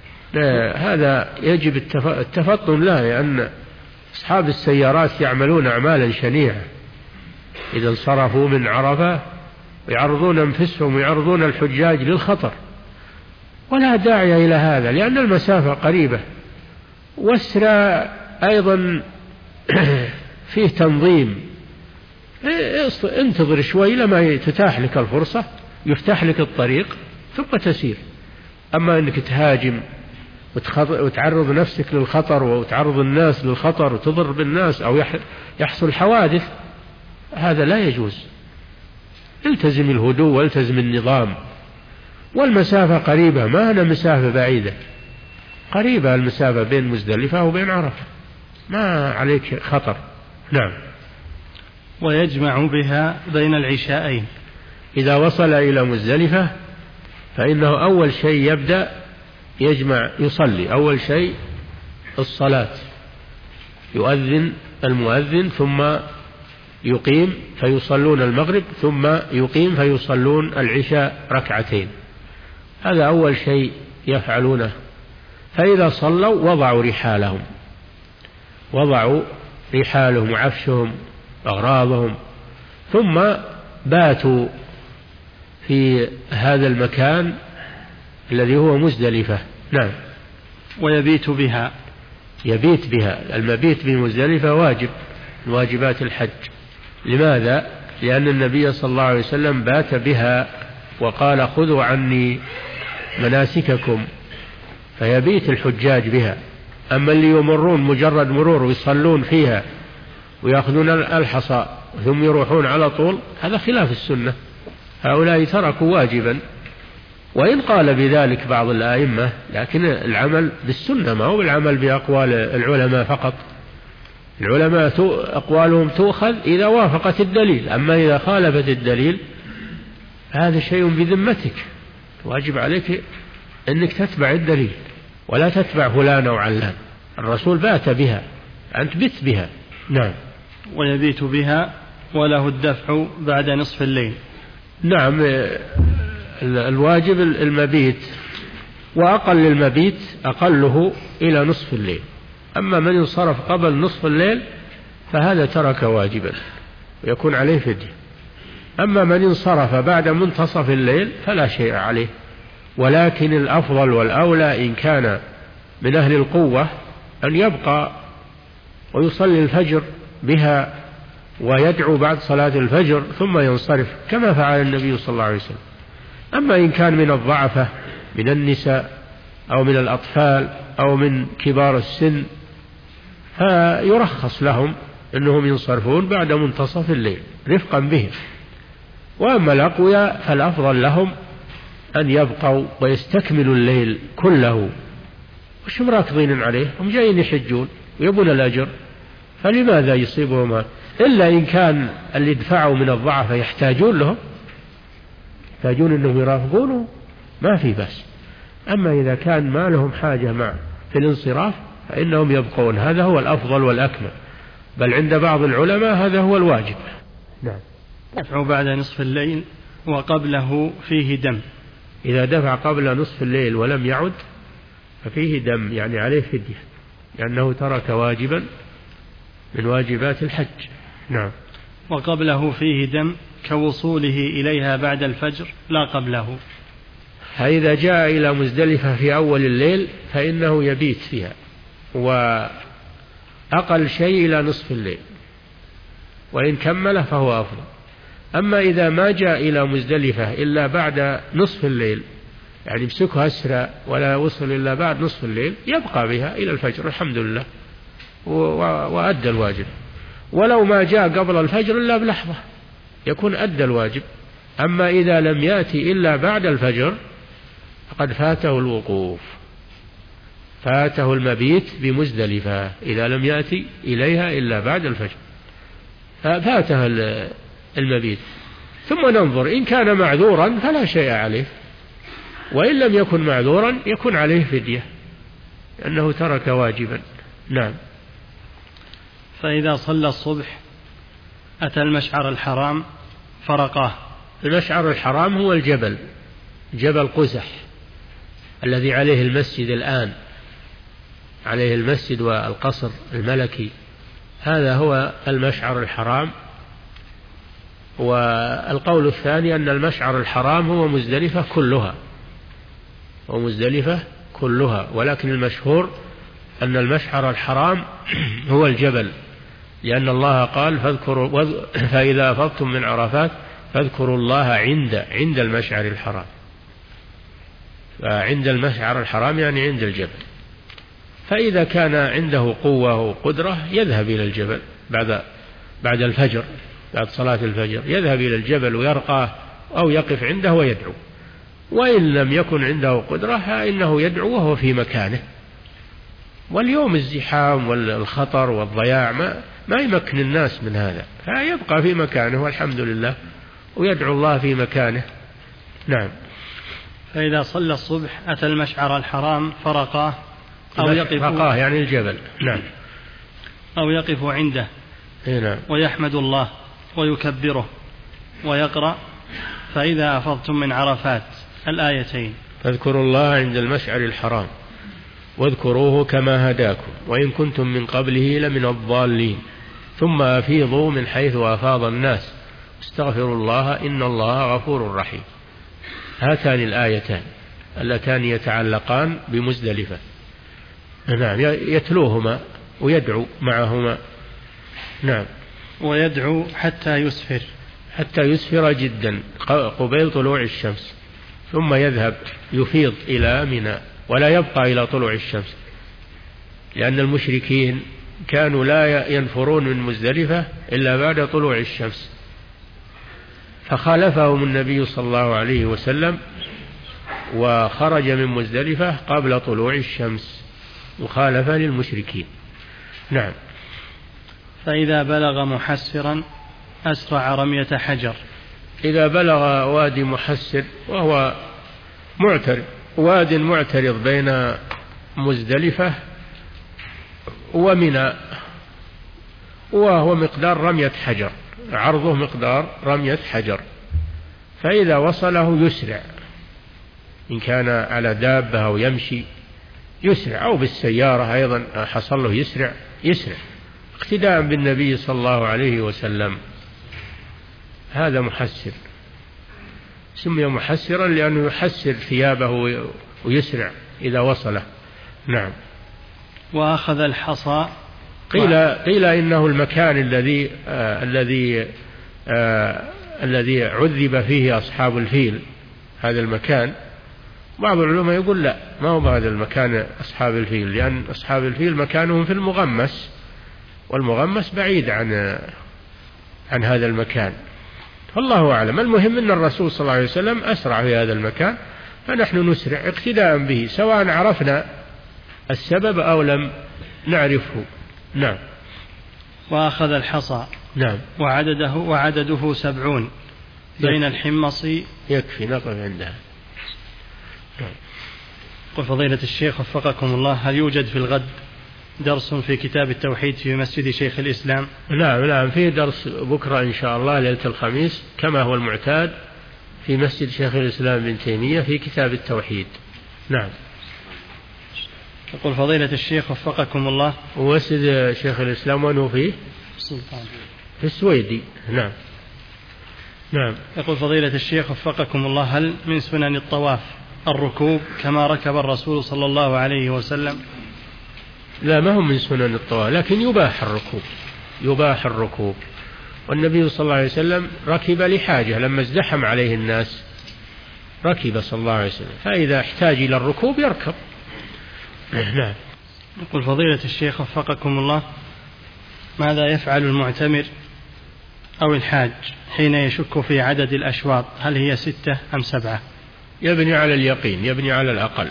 هذا يجب التفطن له لأن أصحاب السيارات يعملون أعمالا شنيعة إذا انصرفوا من عرفة ويعرضون أنفسهم ويعرضون الحجاج للخطر، ولا داعي إلى هذا لأن المسافة قريبة. والسرى أيضا فيه تنظيم، انتظر شوي لما تتاح لك الفرصة يفتح لك الطريق ثم تسير. أما أنك تهاجم وتعرض نفسك للخطر وتعرض الناس للخطر وتضر بالناس أو يحصل حوادث هذا لا يجوز. التزم الهدوء والتزم النظام. والمسافة قريبة ما أنا مسافة بعيدة، قريبة المسافة بين مزدلفة وبين عرفة ما عليك خطر. نعم. ويجمع بها بين العشاءين. إذا وصل إلى مزدلفة فإنه أول شيء يبدأ يجمع يصلي أول شيء الصلاة، يؤذن المؤذن ثم يقيم فيصلون المغرب ثم يقيم فيصلون العشاء ركعتين. هذا أول شيء يفعلونه. فإذا صلوا وضعوا رحالهم وضعوا رحالهم وعفشهم أغراضهم ثم باتوا في هذا المكان الذي هو مزدلفة. نعم. ويبيت بها. يبيت بها. المبيت بمزدلفة واجب من واجبات الحج. لماذا؟ لأن النبي صلى الله عليه وسلم بات بها وقال خذوا عني مناسككم، فيبيت الحجاج بها. أما اللي يمرون مجرد مرور ويصلون فيها ويأخذون الحصى ثم يروحون على طول هذا خلاف السنة، هؤلاء تركوا واجبا. وإن قال بذلك بعض الآئمة لكن العمل بالسنة ما هو بالعمل بأقوال العلماء فقط. العلماء أقوالهم تؤخذ إذا وافقت الدليل، أما إذا خالفت الدليل هذا شيء بذمتك، واجب عليك أنك تتبع الدليل ولا تتبع فلان أو علان. الرسول بات بها أنت بت بها. نعم. ويبيت بها وله الدفع بعد نصف الليل. نعم، الواجب المبيت، وأقل المبيت أقله إلى نصف الليل. أما من انصرف قبل نصف الليل فهذا ترك واجبا ويكون عليه فدية. أما من انصرف بعد منتصف الليل فلا شيء عليه. ولكن الأفضل والأولى إن كان من أهل القوة أن يبقى ويصلي الفجر بها ويدعو بعد صلاة الفجر ثم ينصرف كما فعل النبي صلى الله عليه وسلم. أما إن كان من الضعفة من النساء أو من الأطفال أو من كبار السن فيرخص لهم أنهم ينصرفون بعد منتصف الليل رفقا بهم. وأما الأقوياء فالأفضل لهم أن يبقوا ويستكملوا الليل كله، وش راكضين عليه؟ هم جايين يحجون ويبون الأجر، فلماذا يصيبهم هذا؟ إلا إن كان اللي دفعوا من الضعف يحتاجون لهم، يحتاجون أنهم يرافقونه، ما في بس. أما إذا كان ما لهم حاجة مع في الانصراف فإنهم يبقون، هذا هو الأفضل والأكمل، بل عند بعض العلماء هذا هو الواجب. نعم. دفع بعد نصف الليل وقبله فيه دم. إذا دفع قبل نصف الليل ولم يعد ففيه دم، يعني عليه فدية، لأنه ترك واجبا من واجبات الحج. نعم. وقبله فيه دم كوصوله إليها بعد الفجر لا قبله. فإذا جاء إلى مزدلفة في أول الليل فإنه يبيت فيها، وأقل شيء إلى نصف الليل، وإن كمله فهو أفضل. أما إذا ما جاء إلى مزدلفة إلا بعد نصف الليل، يعني مسكها أسرع ولا وصل إلا بعد نصف الليل، يبقى بها إلى الفجر الحمد لله وأدى الواجب. ولو ما جاء قبل الفجر إلا بلحظة يكون أدى الواجب. أما إذا لم يأتي إلا بعد الفجر فقد فاته الوقوف، فاته المبيت بمزدلفة إذا لم يأتي إليها إلا بعد الفجر، فاته المبيت. ثم ننظر إن كان معذورا فلا شيء عليه، وإن لم يكن معذورا يكون عليه فدية لأنه ترك واجبا. نعم. فإذا صلى الصبح أتى المشعر الحرام فرقاه. المشعر الحرام هو الجبل، جبل قزح الذي عليه المسجد الآن، عليه المسجد والقصر الملكي، هذا هو المشعر الحرام. والقول الثاني أن المشعر الحرام هو مزدلفة كلها، ومزدلفة كلها، ولكن المشهور أن المشعر الحرام هو الجبل، لأن الله قال فاذكروا فإذا أفضتم من عرفات فاذكروا الله عند عند المشعر الحرام، فعند المشعر الحرام يعني عند الجبل. فإذا كان عنده قوة وقدرة يذهب إلى الجبل بعد بعد الفجر، بعد صلاة الفجر يذهب إلى الجبل ويرقاه أو يقف عنده ويدعو. وإن لم يكن عنده قدرة فإنه يدعو وهو في مكانه. واليوم الزحام والخطر والضياع ما, ما يمكن الناس من هذا، فيبقى في مكانه والحمد لله ويدعو الله في مكانه. نعم. فإذا صلى الصبح أتى المشعر الحرام فرقاه أو يقف فرقاه يعني الجبل. نعم. أو يقف عنده. نعم. ويحمد الله ويكبره ويقرأ فإذا أفضتم من عرفات الآيتين. فاذكروا الله عند المشعر الحرام واذكروه كما هداكم وإن كنتم من قبله لمن الضالين ثم أفيضوا من حيث أفاض الناس استغفروا الله إن الله غفور رحيم. هاتان الآيتان اللتان يتعلقان بمزدلفة. نعم. يتلوهما ويدعو معهما. نعم. ويدعو حتى يسفر حتى يسفر جدا قبيل طلوع الشمس، ثم يذهب يفيض إلى منى ولا يبقى إلى طلوع الشمس، لأن المشركين كانوا لا ينفرون من مزدلفة إلا بعد طلوع الشمس، فخالفهم النبي صلى الله عليه وسلم وخرج من مزدلفة قبل طلوع الشمس مخالفة للمشركين. نعم. فإذا بلغ محسرا أسرع رمية حجر. إذا بلغ وادي محسر وهو معترض، واد معترض بين مزدلفة ومنى، وهو مقدار رمية حجر، عرضه مقدار رمية حجر، فإذا وصله يسرع، إن كان على دابة أو يمشي يسرع، أو بالسيارة أيضا حصل له يسرع يسرع اقتداء بالنبي صلى الله عليه وسلم. هذا محسر، سمي محسرا لأنه يحسر ثيابه ويسرع إذا وصله. نعم. وأخذ الحصى. قيل قيل إنه المكان الذي آه الذي آه الذي عذب فيه أصحاب الفيل هذا المكان. بعض العلماء يقول لا، ما هو بهذا المكان أصحاب الفيل، لأن أصحاب الفيل مكانهم في المغمس، والمغمس بعيد عن عن هذا المكان، فالله أعلم. المهم أن الرسول صلى الله عليه وسلم أسرع في هذا المكان، فنحن نسرع اقتداء به سواء عرفنا السبب أو لم نعرفه. نعم. وأخذ الحصى. نعم. وعدده وعدده سبعون بين الحمص. يكفي نقف عندها. نعم. قل فضيلة الشيخ وفقكم الله، هل يوجد في الغد درس في كتاب التوحيد في مسجد شيخ الإسلام؟ نعم نعم، في درس بكرة إن شاء الله ليلة الخميس كما هو المعتاد في مسجد شيخ الإسلام ابن تيمية في كتاب التوحيد. نعم. يقول فضيلة الشيخ وفقكم الله، ومسجد شيخ الإسلام وأنه فيه سلطان في السويدي. نعم نعم. يقول فضيلة الشيخ وفقكم الله، هل من سنن الطواف الركوب كما ركب الرسول صلى الله عليه وسلم؟ لا، ما هم من سنن الطواف، لكن يباح الركوب، يباح الركوب. والنبي صلى الله عليه وسلم ركب لحاجة، لما ازدحم عليه الناس ركب صلى الله عليه وسلم، فإذا احتاج إلى الركوب يركب. نعم. يقول فضيلة الشيخ وفقكم الله، ماذا يفعل المعتمر أو الحاج حين يشك في عدد الأشواط، هل هي ستة أم سبعة؟ يبني على اليقين، يبني على الأقل.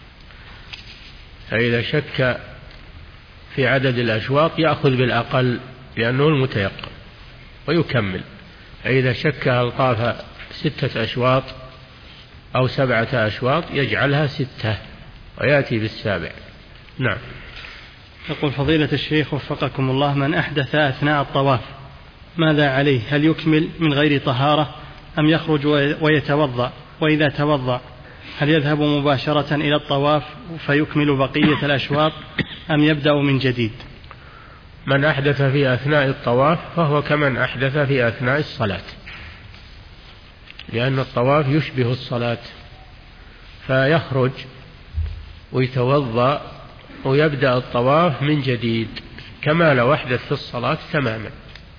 فإذا شك في عدد الأشواط يأخذ بالأقل لأنه المتيقن ويكمل. فإذا شك هل طاف ستة أشواط أو سبعة أشواط يجعلها ستة ويأتي بالسابع. نعم. يقول فضيلة الشيخ وفقكم الله، من أحدث أثناء الطواف ماذا عليه؟ هل يكمل من غير طهارة أم يخرج ويتوضأ؟ وإذا توضأ هل يذهب مباشرة إلى الطواف فيكمل بقية الأشواط أم يبدأ من جديد؟ من أحدث في أثناء الطواف فهو كمن أحدث في أثناء الصلاة، لأن الطواف يشبه الصلاة، فيخرج ويتوضأ ويبدأ الطواف من جديد كما لو أحدث في الصلاة تماما.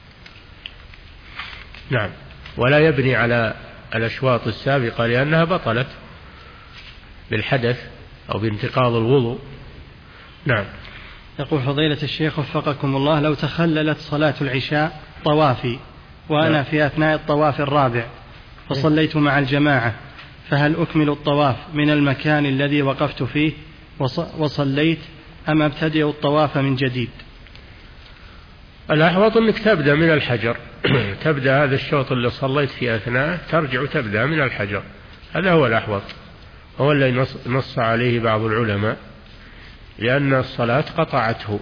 نعم. ولا يبني على الأشواط السابقة لأنها بطلت بالحدث أو بانتقاض الوضوء. نعم. يقول فضيلة الشيخ وفقكم الله، لو تخللت صلاة العشاء طوافي وأنا نعم. في أثناء الطواف الرابع فصليت مع الجماعة، فهل أكمل الطواف من المكان الذي وقفت فيه وصليت أم أبتدئ الطواف من جديد؟ الأحوط أنك تبدأ من الحجر. تبدأ هذا الشوط اللي صليت في أثناء ترجع تبدأ من الحجر، هذا هو الأحوط، هو اللي نص عليه بعض العلماء لأن الصلاة قطعته.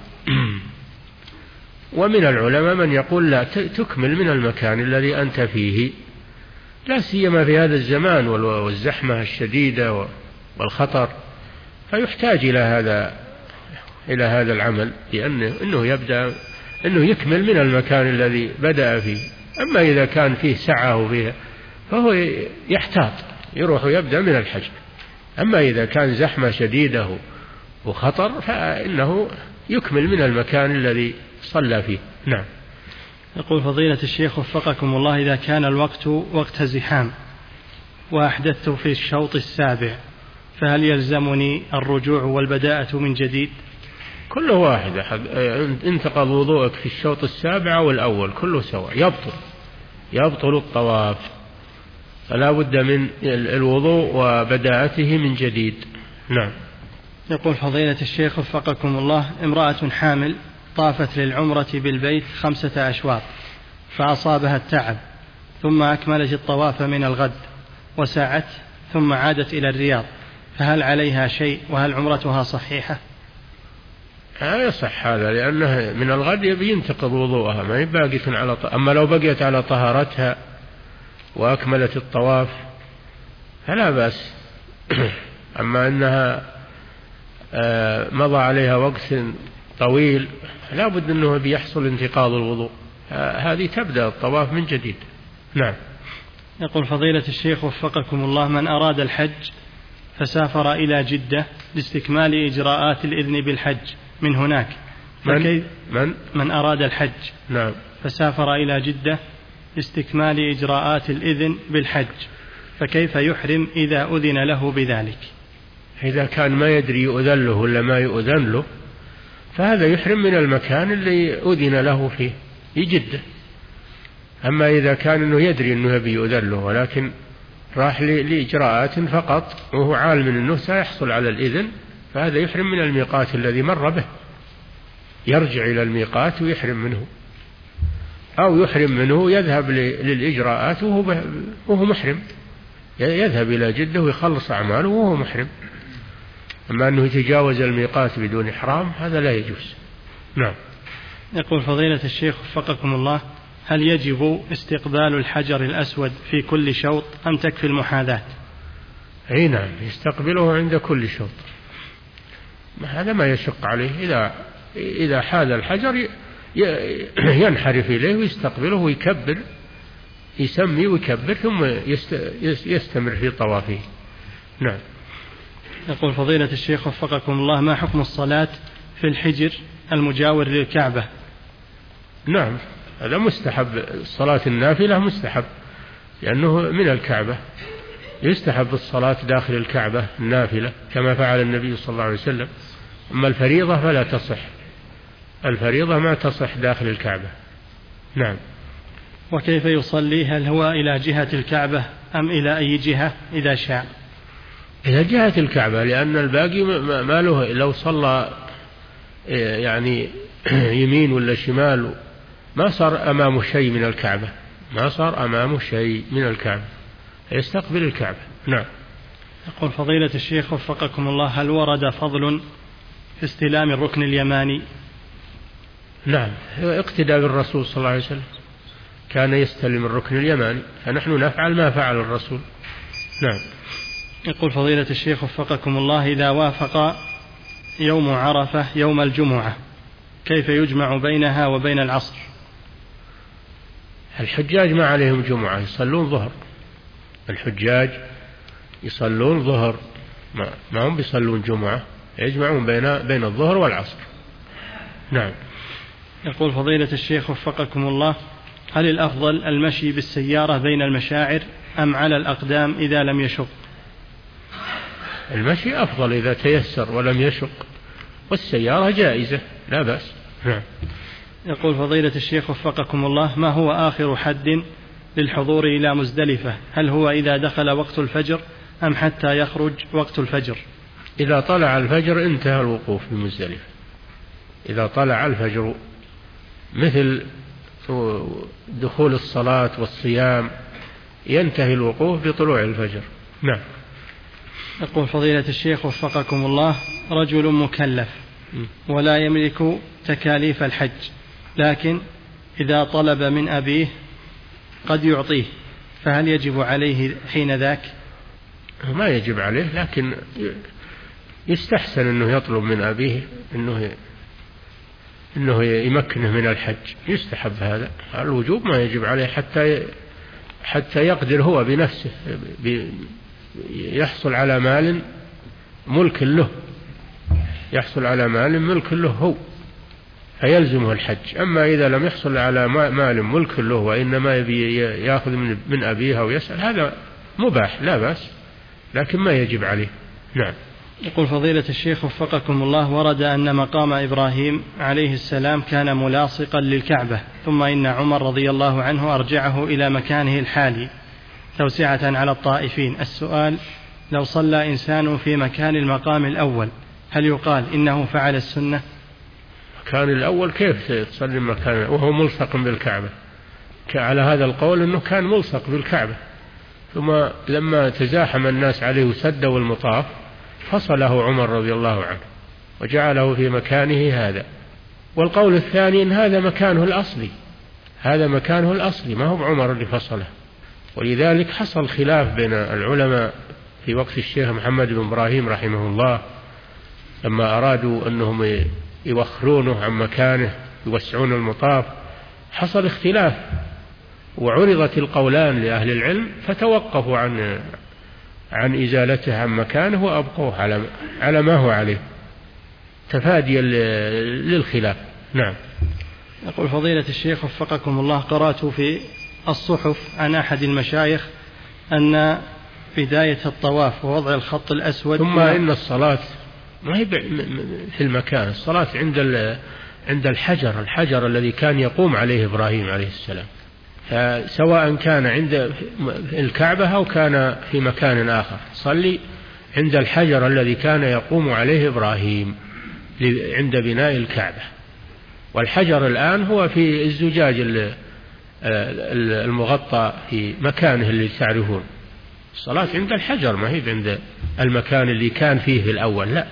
ومن العلماء من يقول لا، تكمل من المكان الذي أنت فيه، لا سيما في هذا الزمان والزحمة الشديدة والخطر، فيحتاج إلى هذا إلى هذا العمل، لأنه إنه يبدأ إنه يكمل من المكان الذي بدأ فيه. أما إذا كان فيه سعة وفيه فهو يحتاط يروح يبدأ من الحجر. أما إذا كان زحمة شديدة وخطر فإنه يكمل من المكان الذي صلى فيه. نعم. يقول فضيلة الشيخ وفقكم الله، إذا كان الوقت وقت زحام وأحدثت في الشوط السابع فهل يلزمني الرجوع والبداءة من جديد؟ كله واحد، انتقض وضوءك في الشوط السابع والأول كله سواء، يبطل يبطل الطواف، فلا بد من الوضوء وبداءته من جديد. نعم. يقول فضيلة الشيخ وفقكم الله، امرأة حامل طافت للعمرة بالبيت خمسة أشواط فأصابها التعب ثم أكملت الطواف من الغد وسعت ثم عادت إلى الرياض، فهل عليها شيء وهل عمرتها صحيحة؟ لا يصح هذا، لأنه من الغد ينتقض وضوءها، ما هي باقية على ط... أما لو بقيت على طهارتها وأكملت الطواف فلا بأس. أما أنها مضى عليها وقت طويل لا بد أنه بيحصل انتقاض الوضوء، هذه تبدأ الطواف من جديد. نعم. يقول فضيلة الشيخ وفقكم الله، من أراد الحج فسافر إلى جدة لاستكمال إجراءات الإذن بالحج من هناك، من من من أراد الحج نعم فسافر إلى جدة لاستكمال إجراءات الإذن بالحج فكيف يحرم إذا أذن له بذلك؟ إذا كان ما يدري يؤذن له ولا ما يؤذن له فهذا يحرم من المكان اللي أذن له فيه يجده. أما إذا كان أنه يدري أنه يبي يؤذن له ولكن راح لإجراءات فقط وهو عالم أنه سيحصل على الإذن فهذا يحرم من الميقات الذي مر به، يرجع إلى الميقات ويحرم منه، أو يحرم منه يذهب للإجراءات وهو محرم، يذهب إلى جدة ويخلص أعماله وهو محرم. أما أنه يتجاوز الميقات بدون إحرام هذا لا يجوز. نعم. يقول فضيلة الشيخ وفقكم الله: هل يجب استقبال الحجر الأسود في كل شوط أم تكفي المحاذاة؟ أي نعم، يستقبله عند كل شوط، هذا ما يشق عليه. إذا إذا حاذ الحجر ينحرف إليه ويستقبله ويكبر، يسمي ويكبر ثم يستمر في طوافه. نعم. يقول فضيلة الشيخ وفقكم الله: ما حكم الصلاة في الحجر المجاور للكعبة؟ نعم، هذا مستحب، الصلاة النافلة مستحب لأنه من الكعبة، يستحب الصلاة داخل الكعبة النافلة كما فعل النبي صلى الله عليه وسلم. أما الفريضة فلا تصح، الفريضة ما تصح داخل الكعبة. نعم. وكيف يصلي؟ هل هو إلى جهة الكعبة أم إلى أي جهة إذا شاء؟ إلى جهة الكعبة، لأن الباقي ما له، لو صلى يعني يمين ولا شمال ما صار أمامه شيء من الكعبة، ما صار أمامه شيء من الكعبة، يستقبل الكعبة. نعم. يقول فضيلة الشيخ وفقكم الله: هل ورد فضل في استلام الركن اليماني؟ نعم، اقتداء بالرسول صلى الله عليه وسلم، كان يستلم الركن اليماني، فنحن نفعل ما فعل الرسول. نعم. يقول فضيلة الشيخ وفقكم الله: إذا وافق يوم عرفة يوم الجمعة كيف يجمع بينها وبين العصر؟ الحجاج ما عليهم جمعة، يصلون ظهر، الحجاج يصلون ظهر، ما, ما هم بيصلون جمعة، يجمعون بين بين الظهر والعصر. نعم. يقول فضيلة الشيخ وفقكم الله: هل الأفضل المشي بالسيارة بين المشاعر أم على الأقدام إذا لم يشق؟ المشي أفضل إذا تيسر ولم يشق، والسيارة جائزة لا بأس. نعم. يقول فضيلة الشيخ وفقكم الله: ما هو آخر حد للحضور إلى مزدلفة؟ هل هو إذا دخل وقت الفجر أم حتى يخرج وقت الفجر؟ إذا طلع الفجر انتهى الوقوف بمزدلفة، إذا طلع الفجر مثل دخول الصلاة والصيام ينتهي الوقوف بطلوع الفجر. نعم. يقول فضيلة الشيخ وفقكم الله: رجل مكلف ولا يملك تكاليف الحج، لكن إذا طلب من أبيه قد يعطيه، فهل يجب عليه حين ذاك؟ ما يجب عليه، لكن يستحسن أنه يطلب من أبيه أنه أنه يمكنه من الحج، يستحب هذا. الوجوب ما يجب عليه حتى حتى يقدر هو بنفسه يحصل على مال ملك له، يحصل على مال ملك له هو فيلزمه الحج. أما إذا لم يحصل على مال ملك له وإنما يبي يأخذ من أبيه ويسأل، هذا مباح لا بأس، لكن ما يجب عليه. نعم. يقول فضيلة الشيخ وفقكم الله: ورد أن مقام إبراهيم عليه السلام كان ملاصقا للكعبة، ثم إن عمر رضي الله عنه أرجعه إلى مكانه الحالي توسعة على الطائفين. السؤال: لو صلى إنسان في مكان المقام الأول هل يقال إنه فعل السنة؟ مكان الأول كيف تصلي مكان وهو ملصق بالكعبة؟ على هذا القول أنه كان ملصق بالكعبة، ثم لما تزاحم الناس عليه وسدوا المطاف فصله عمر رضي الله عنه وجعله في مكانه هذا. والقول الثاني أن هذا مكانه الأصلي، هذا مكانه الأصلي، ما هو عمر اللي فصله. ولذلك حصل خلاف بين العلماء في وقت الشيخ محمد بن إبراهيم رحمه الله لما أرادوا أنهم يوخرونه عن مكانه يوسعون المطاف، حصل اختلاف وعرضت القولان لأهل العلم فتوقفوا عن عن إزالته عن مكانه وأبقوه على على ما هو عليه تفاديا للخلاف. نعم. يقول فضيلة الشيخ وفقكم الله: قرأت في الصحف عن أحد المشايخ أن بداية الطواف ووضع الخط الأسود. ثم إن الصلاة ما هي في المكان، الصلاة عند عند الحجر الحجر الذي كان يقوم عليه إبراهيم عليه السلام، فسواء كان عند الكعبة أو كان في مكان آخر صلي عند الحجر الذي كان يقوم عليه إبراهيم عند بناء الكعبة. والحجر الآن هو في الزجاج المغطى في مكانه اللي تعرفون. الصلاة عند الحجر ما هي عند المكان اللي كان فيه في الأول، لا،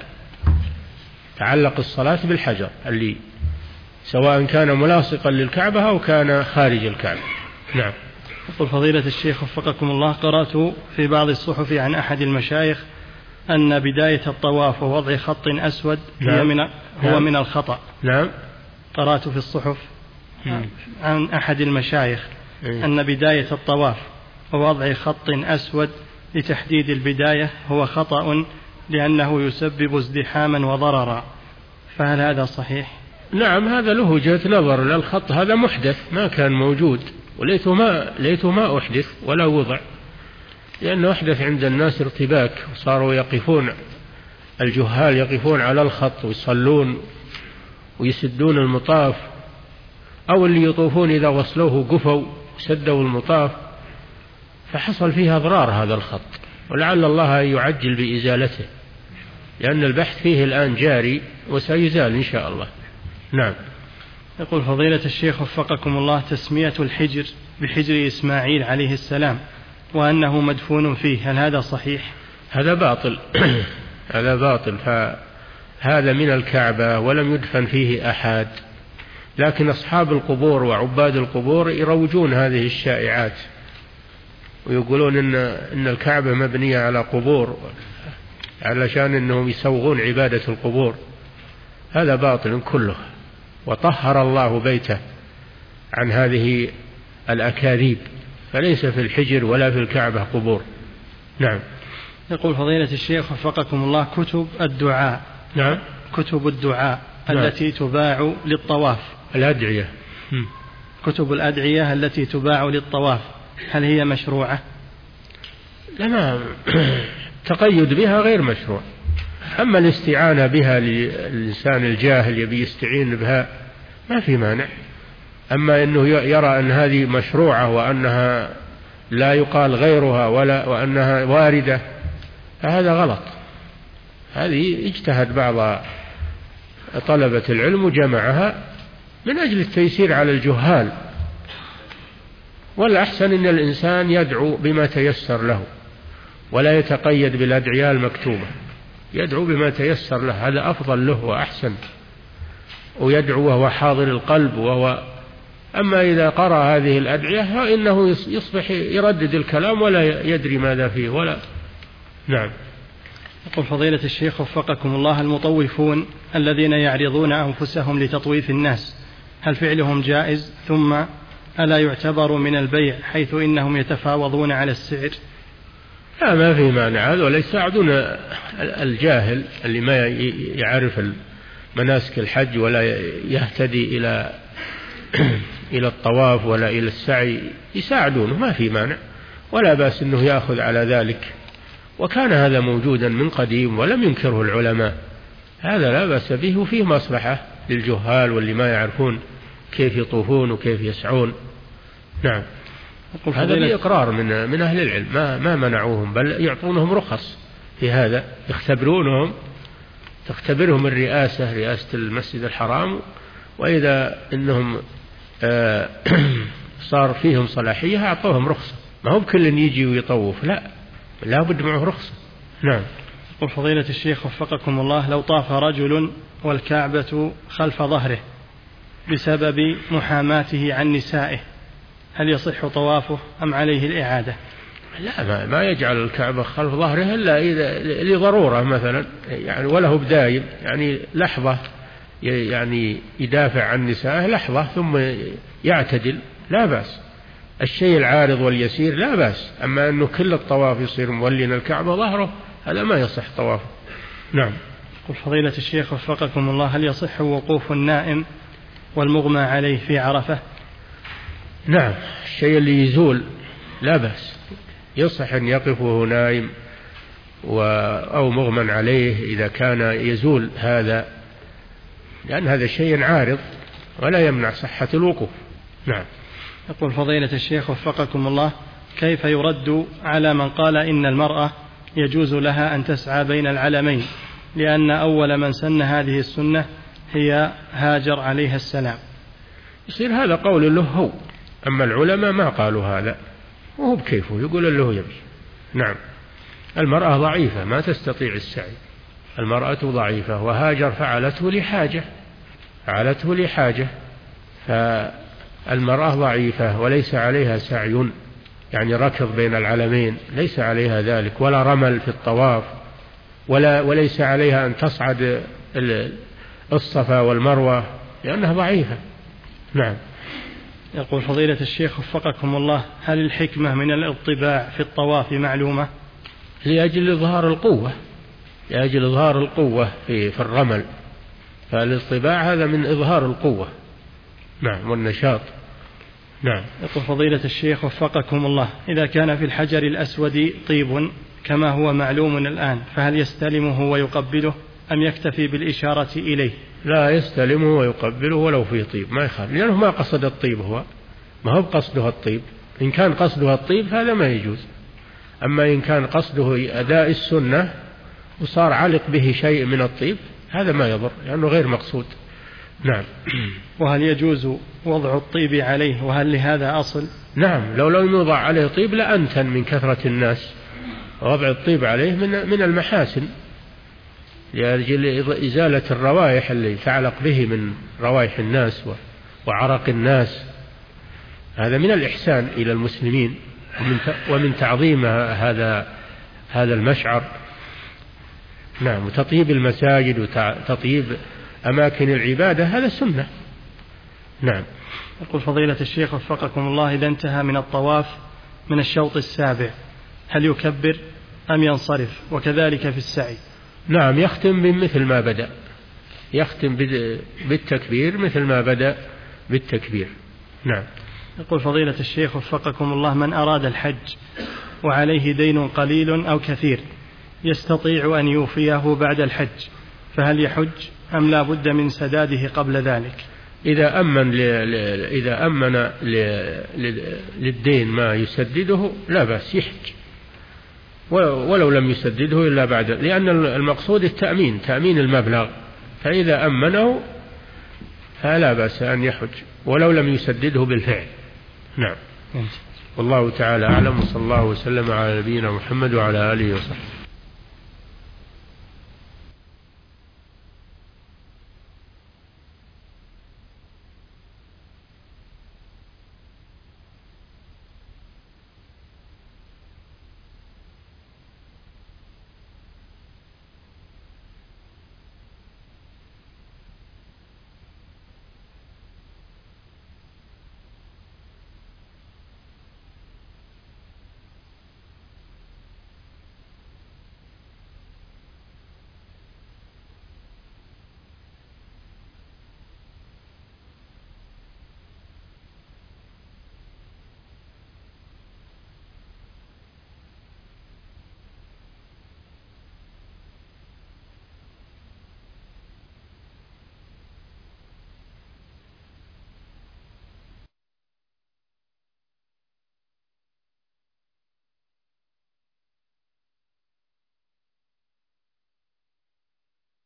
تعلق الصلاة بالحجر اللي سواء كان ملاصقا للكعبة أو كان خارج الكعبة. نعم. يقول فضيلة الشيخ وفقكم الله: قرأت في بعض الصحف عن أحد المشايخ أن بداية الطواف ووضع خط أسود نعم. هي من هو نعم. من الخطأ. نعم. قرأت في الصحف نعم. عن أحد المشايخ أن بداية الطواف ووضع خط أسود لتحديد البداية هو خطأ لأنه يسبب ازدحاما وضررا، فهل هذا صحيح؟ نعم، هذا له وجهة نظر. للخط هذا محدث ما كان موجود، وليته ما ليته ما أحدث ولا وضع، لأنه أحدث عند الناس ارتباك، وصاروا يقفون الجهال يقفون على الخط ويصلون ويسدون المطاف، أو اللي يطوفون إذا وصلوه قفوا وسدوا المطاف، فحصل فيها أضرار هذا الخط، ولعل الله يعجل بإزالته، لأن البحث فيه الآن جاري وسيزال إن شاء الله. نعم. يقول فضيلة الشيخ وفقكم الله: تسمية الحجر بحجر إسماعيل عليه السلام وأنه مدفون فيه، هل هذا صحيح؟ هذا باطل. هذا باطل، فهذا من الكعبة ولم يدفن فيه أحد، لكن أصحاب القبور وعباد القبور يروجون هذه الشائعات ويقولون إن, إن الكعبة مبنية على قبور علشان أنهم يسوغون عبادة القبور. هذا باطل كله، وطهر الله بيته عن هذه الأكاذيب، فليس في الحجر ولا في الكعبة قبور. نعم. يقول فضيلة الشيخ وفقكم الله: كتب الدعاء. نعم. كتب الدعاء نعم. التي تباع للطواف، الأدعية. كتب الأدعية التي تباع للطواف، هل هي مشروعة؟ لا، تقيد بها غير مشروع. أما الاستعانة بها للإنسان الجاهل يبي يستعين بها ما في مانع. أما أنه يرى أن هذه مشروعة وأنها لا يقال غيرها ولا وأنها واردة، فهذا غلط. هذه اجتهد بعض طلبة العلم وجمعها من أجل التيسير على الجهال، والأحسن أن الإنسان يدعو بما تيسر له ولا يتقيد بالأدعية المكتوبة، يدعو بما تيسر له، هذا أفضل له وأحسن، ويدعو وهو حاضر القلب وهو. أما إذا قرأ هذه الأدعية فإنه يصبح يردد الكلام ولا يدري ماذا فيه ولا. نعم. يقول فضيلة الشيخ وفقكم الله: المطوفون الذين يعرضون أنفسهم لتطويف الناس، هل فعلهم جائز؟ ثم ألا يعتبر من البيع حيث إنهم يتفاوضون على السعر؟ لا، ما في مانع، هذول يساعدون الجاهل اللي ما يعرف مناسك الحج ولا يهتدي إلى إلى الطواف ولا إلى السعي، يساعدونه، ما في مانع، ولا بأس أنه يأخذ على ذلك، وكان هذا موجودا من قديم ولم ينكره العلماء، هذا لا بأس به، وفيه مصلحة للجهال واللي ما يعرفون كيف يطوفون وكيف يسعون. نعم. هذا بإقرار من من أهل العلم، ما ما منعوهم، بل يعطونهم رخص في هذا، يختبرونهم، تختبرهم الرئاسة، رئاسة المسجد الحرام، وإذا إنهم صار فيهم صلاحية أعطوهم رخصة، ما هو بكل يجي ويطوف، لا، لا بد معه رخصة. نعم. يقول فضيلة الشيخ وفقكم الله: لو طاف رجل والكعبة خلف ظهره بسبب محاماته عن نسائه، هل يصح طوافه أم عليه الإعادة؟ لا، ما, ما يجعل الكعبة خلف ظهره إلا إذا لضرورة مثلا، يعني وله بدايم، يعني لحظة يعني يدافع عن نسائه لحظة ثم يعتدل، لا بأس. الشيء العارض واليسير لا بأس، أما أنه كل الطواف يصير مولين الكعبة ظهره هذا ما يصح طوافه. نعم. قل فضيلة الشيخ وفقكم الله: هل يصح وقوف النائم والمغمى عليه في عرفة؟ نعم، الشيء اللي يزول لا بأس، يصح أن يقف وهو نائم أو مغمى عليه إذا كان يزول هذا، لأن هذا شيء عارض ولا يمنع صحة الوقوف. نعم. يقول فضيلة الشيخ وفقكم الله: كيف يرد على من قال إن المرأة يجوز لها أن تسعى بين العلمين، لأن أول من سن هذه السنة هي هاجر عليها السلام؟ يصير هذا قول له هو، أما العلماء ما قالوا هذا، وهو بكيفه يقول له يمشي. نعم. المرأة ضعيفة ما تستطيع السعي، المرأة ضعيفة، وهاجر فعلته لحاجة فعلته لحاجة فالمرأة ضعيفة وليس عليها سعي، يعني ركض بين العلمين ليس عليها ذلك، ولا رمل في الطواف، ولا وليس عليها أن تصعد الصفا والمروة لأنها ضعيفة. نعم. يقول فضيلة الشيخ وفقكم الله: هل الحكمة من الاطباع في الطواف معلومة؟ لأجل إظهار القوة، لأجل إظهار القوة في في الرمل، فالاطباع هذا من إظهار القوة. نعم، والنشاط. نعم. يقول فضيلة الشيخ وفقكم الله: إذا كان في الحجر الأسود طيب كما هو معلوم الآن، فهل يستلمه ويقبله أم يكتفي بالإشارة إليه؟ لا، يستلمه ويقبله ولو فيه طيب، ما يخالف، لأنه ما قصد الطيب، هو ما هو قصده الطيب. إن كان قصده الطيب هذا ما يجوز، أما إن كان قصده أداء السنة وصار علق به شيء من الطيب هذا ما يضر، لأنه غير مقصود. نعم. وهل يجوز وضع الطيب عليه، وهل لهذا أصل؟ نعم، لو لم يوضع عليه طيب لأنتن من كثرة الناس، وضع الطيب عليه من من المحاسن لأجل إزالة الروائح اللي تعلق به من روائح الناس وعرق الناس، هذا من الإحسان إلى المسلمين ومن تعظيم هذا هذا المشعر. نعم. وتطيب المساجد وتطيب أماكن العبادة هذا سنة. نعم. يقول فضيلة الشيخ وفقكم الله: إذا انتهى من الطواف من الشوط السابع هل يكبر أم ينصرف؟ وكذلك في السعي. نعم، يختم بمثل ما بدأ، يختم بالتكبير مثل ما بدأ بالتكبير. نعم. يقول فضيلة الشيخ وفقكم الله: من أراد الحج وعليه دين قليل أو كثير يستطيع أن يوفيه بعد الحج، فهل يحج أم لا بد من سداده قبل ذلك؟ إذا أمن ل... إذا أمن ل... للدين ما يسدده لا بأس يحج، ولو لم يسدده إلا بعد، لأن المقصود التأمين، تأمين المبلغ، فإذا أمنه فلا بأس أن يحج ولو لم يسدده بالفعل. نعم. والله تعالى أعلم، وصلى الله وسلم على نبينا محمد وعلى آله وصحبه.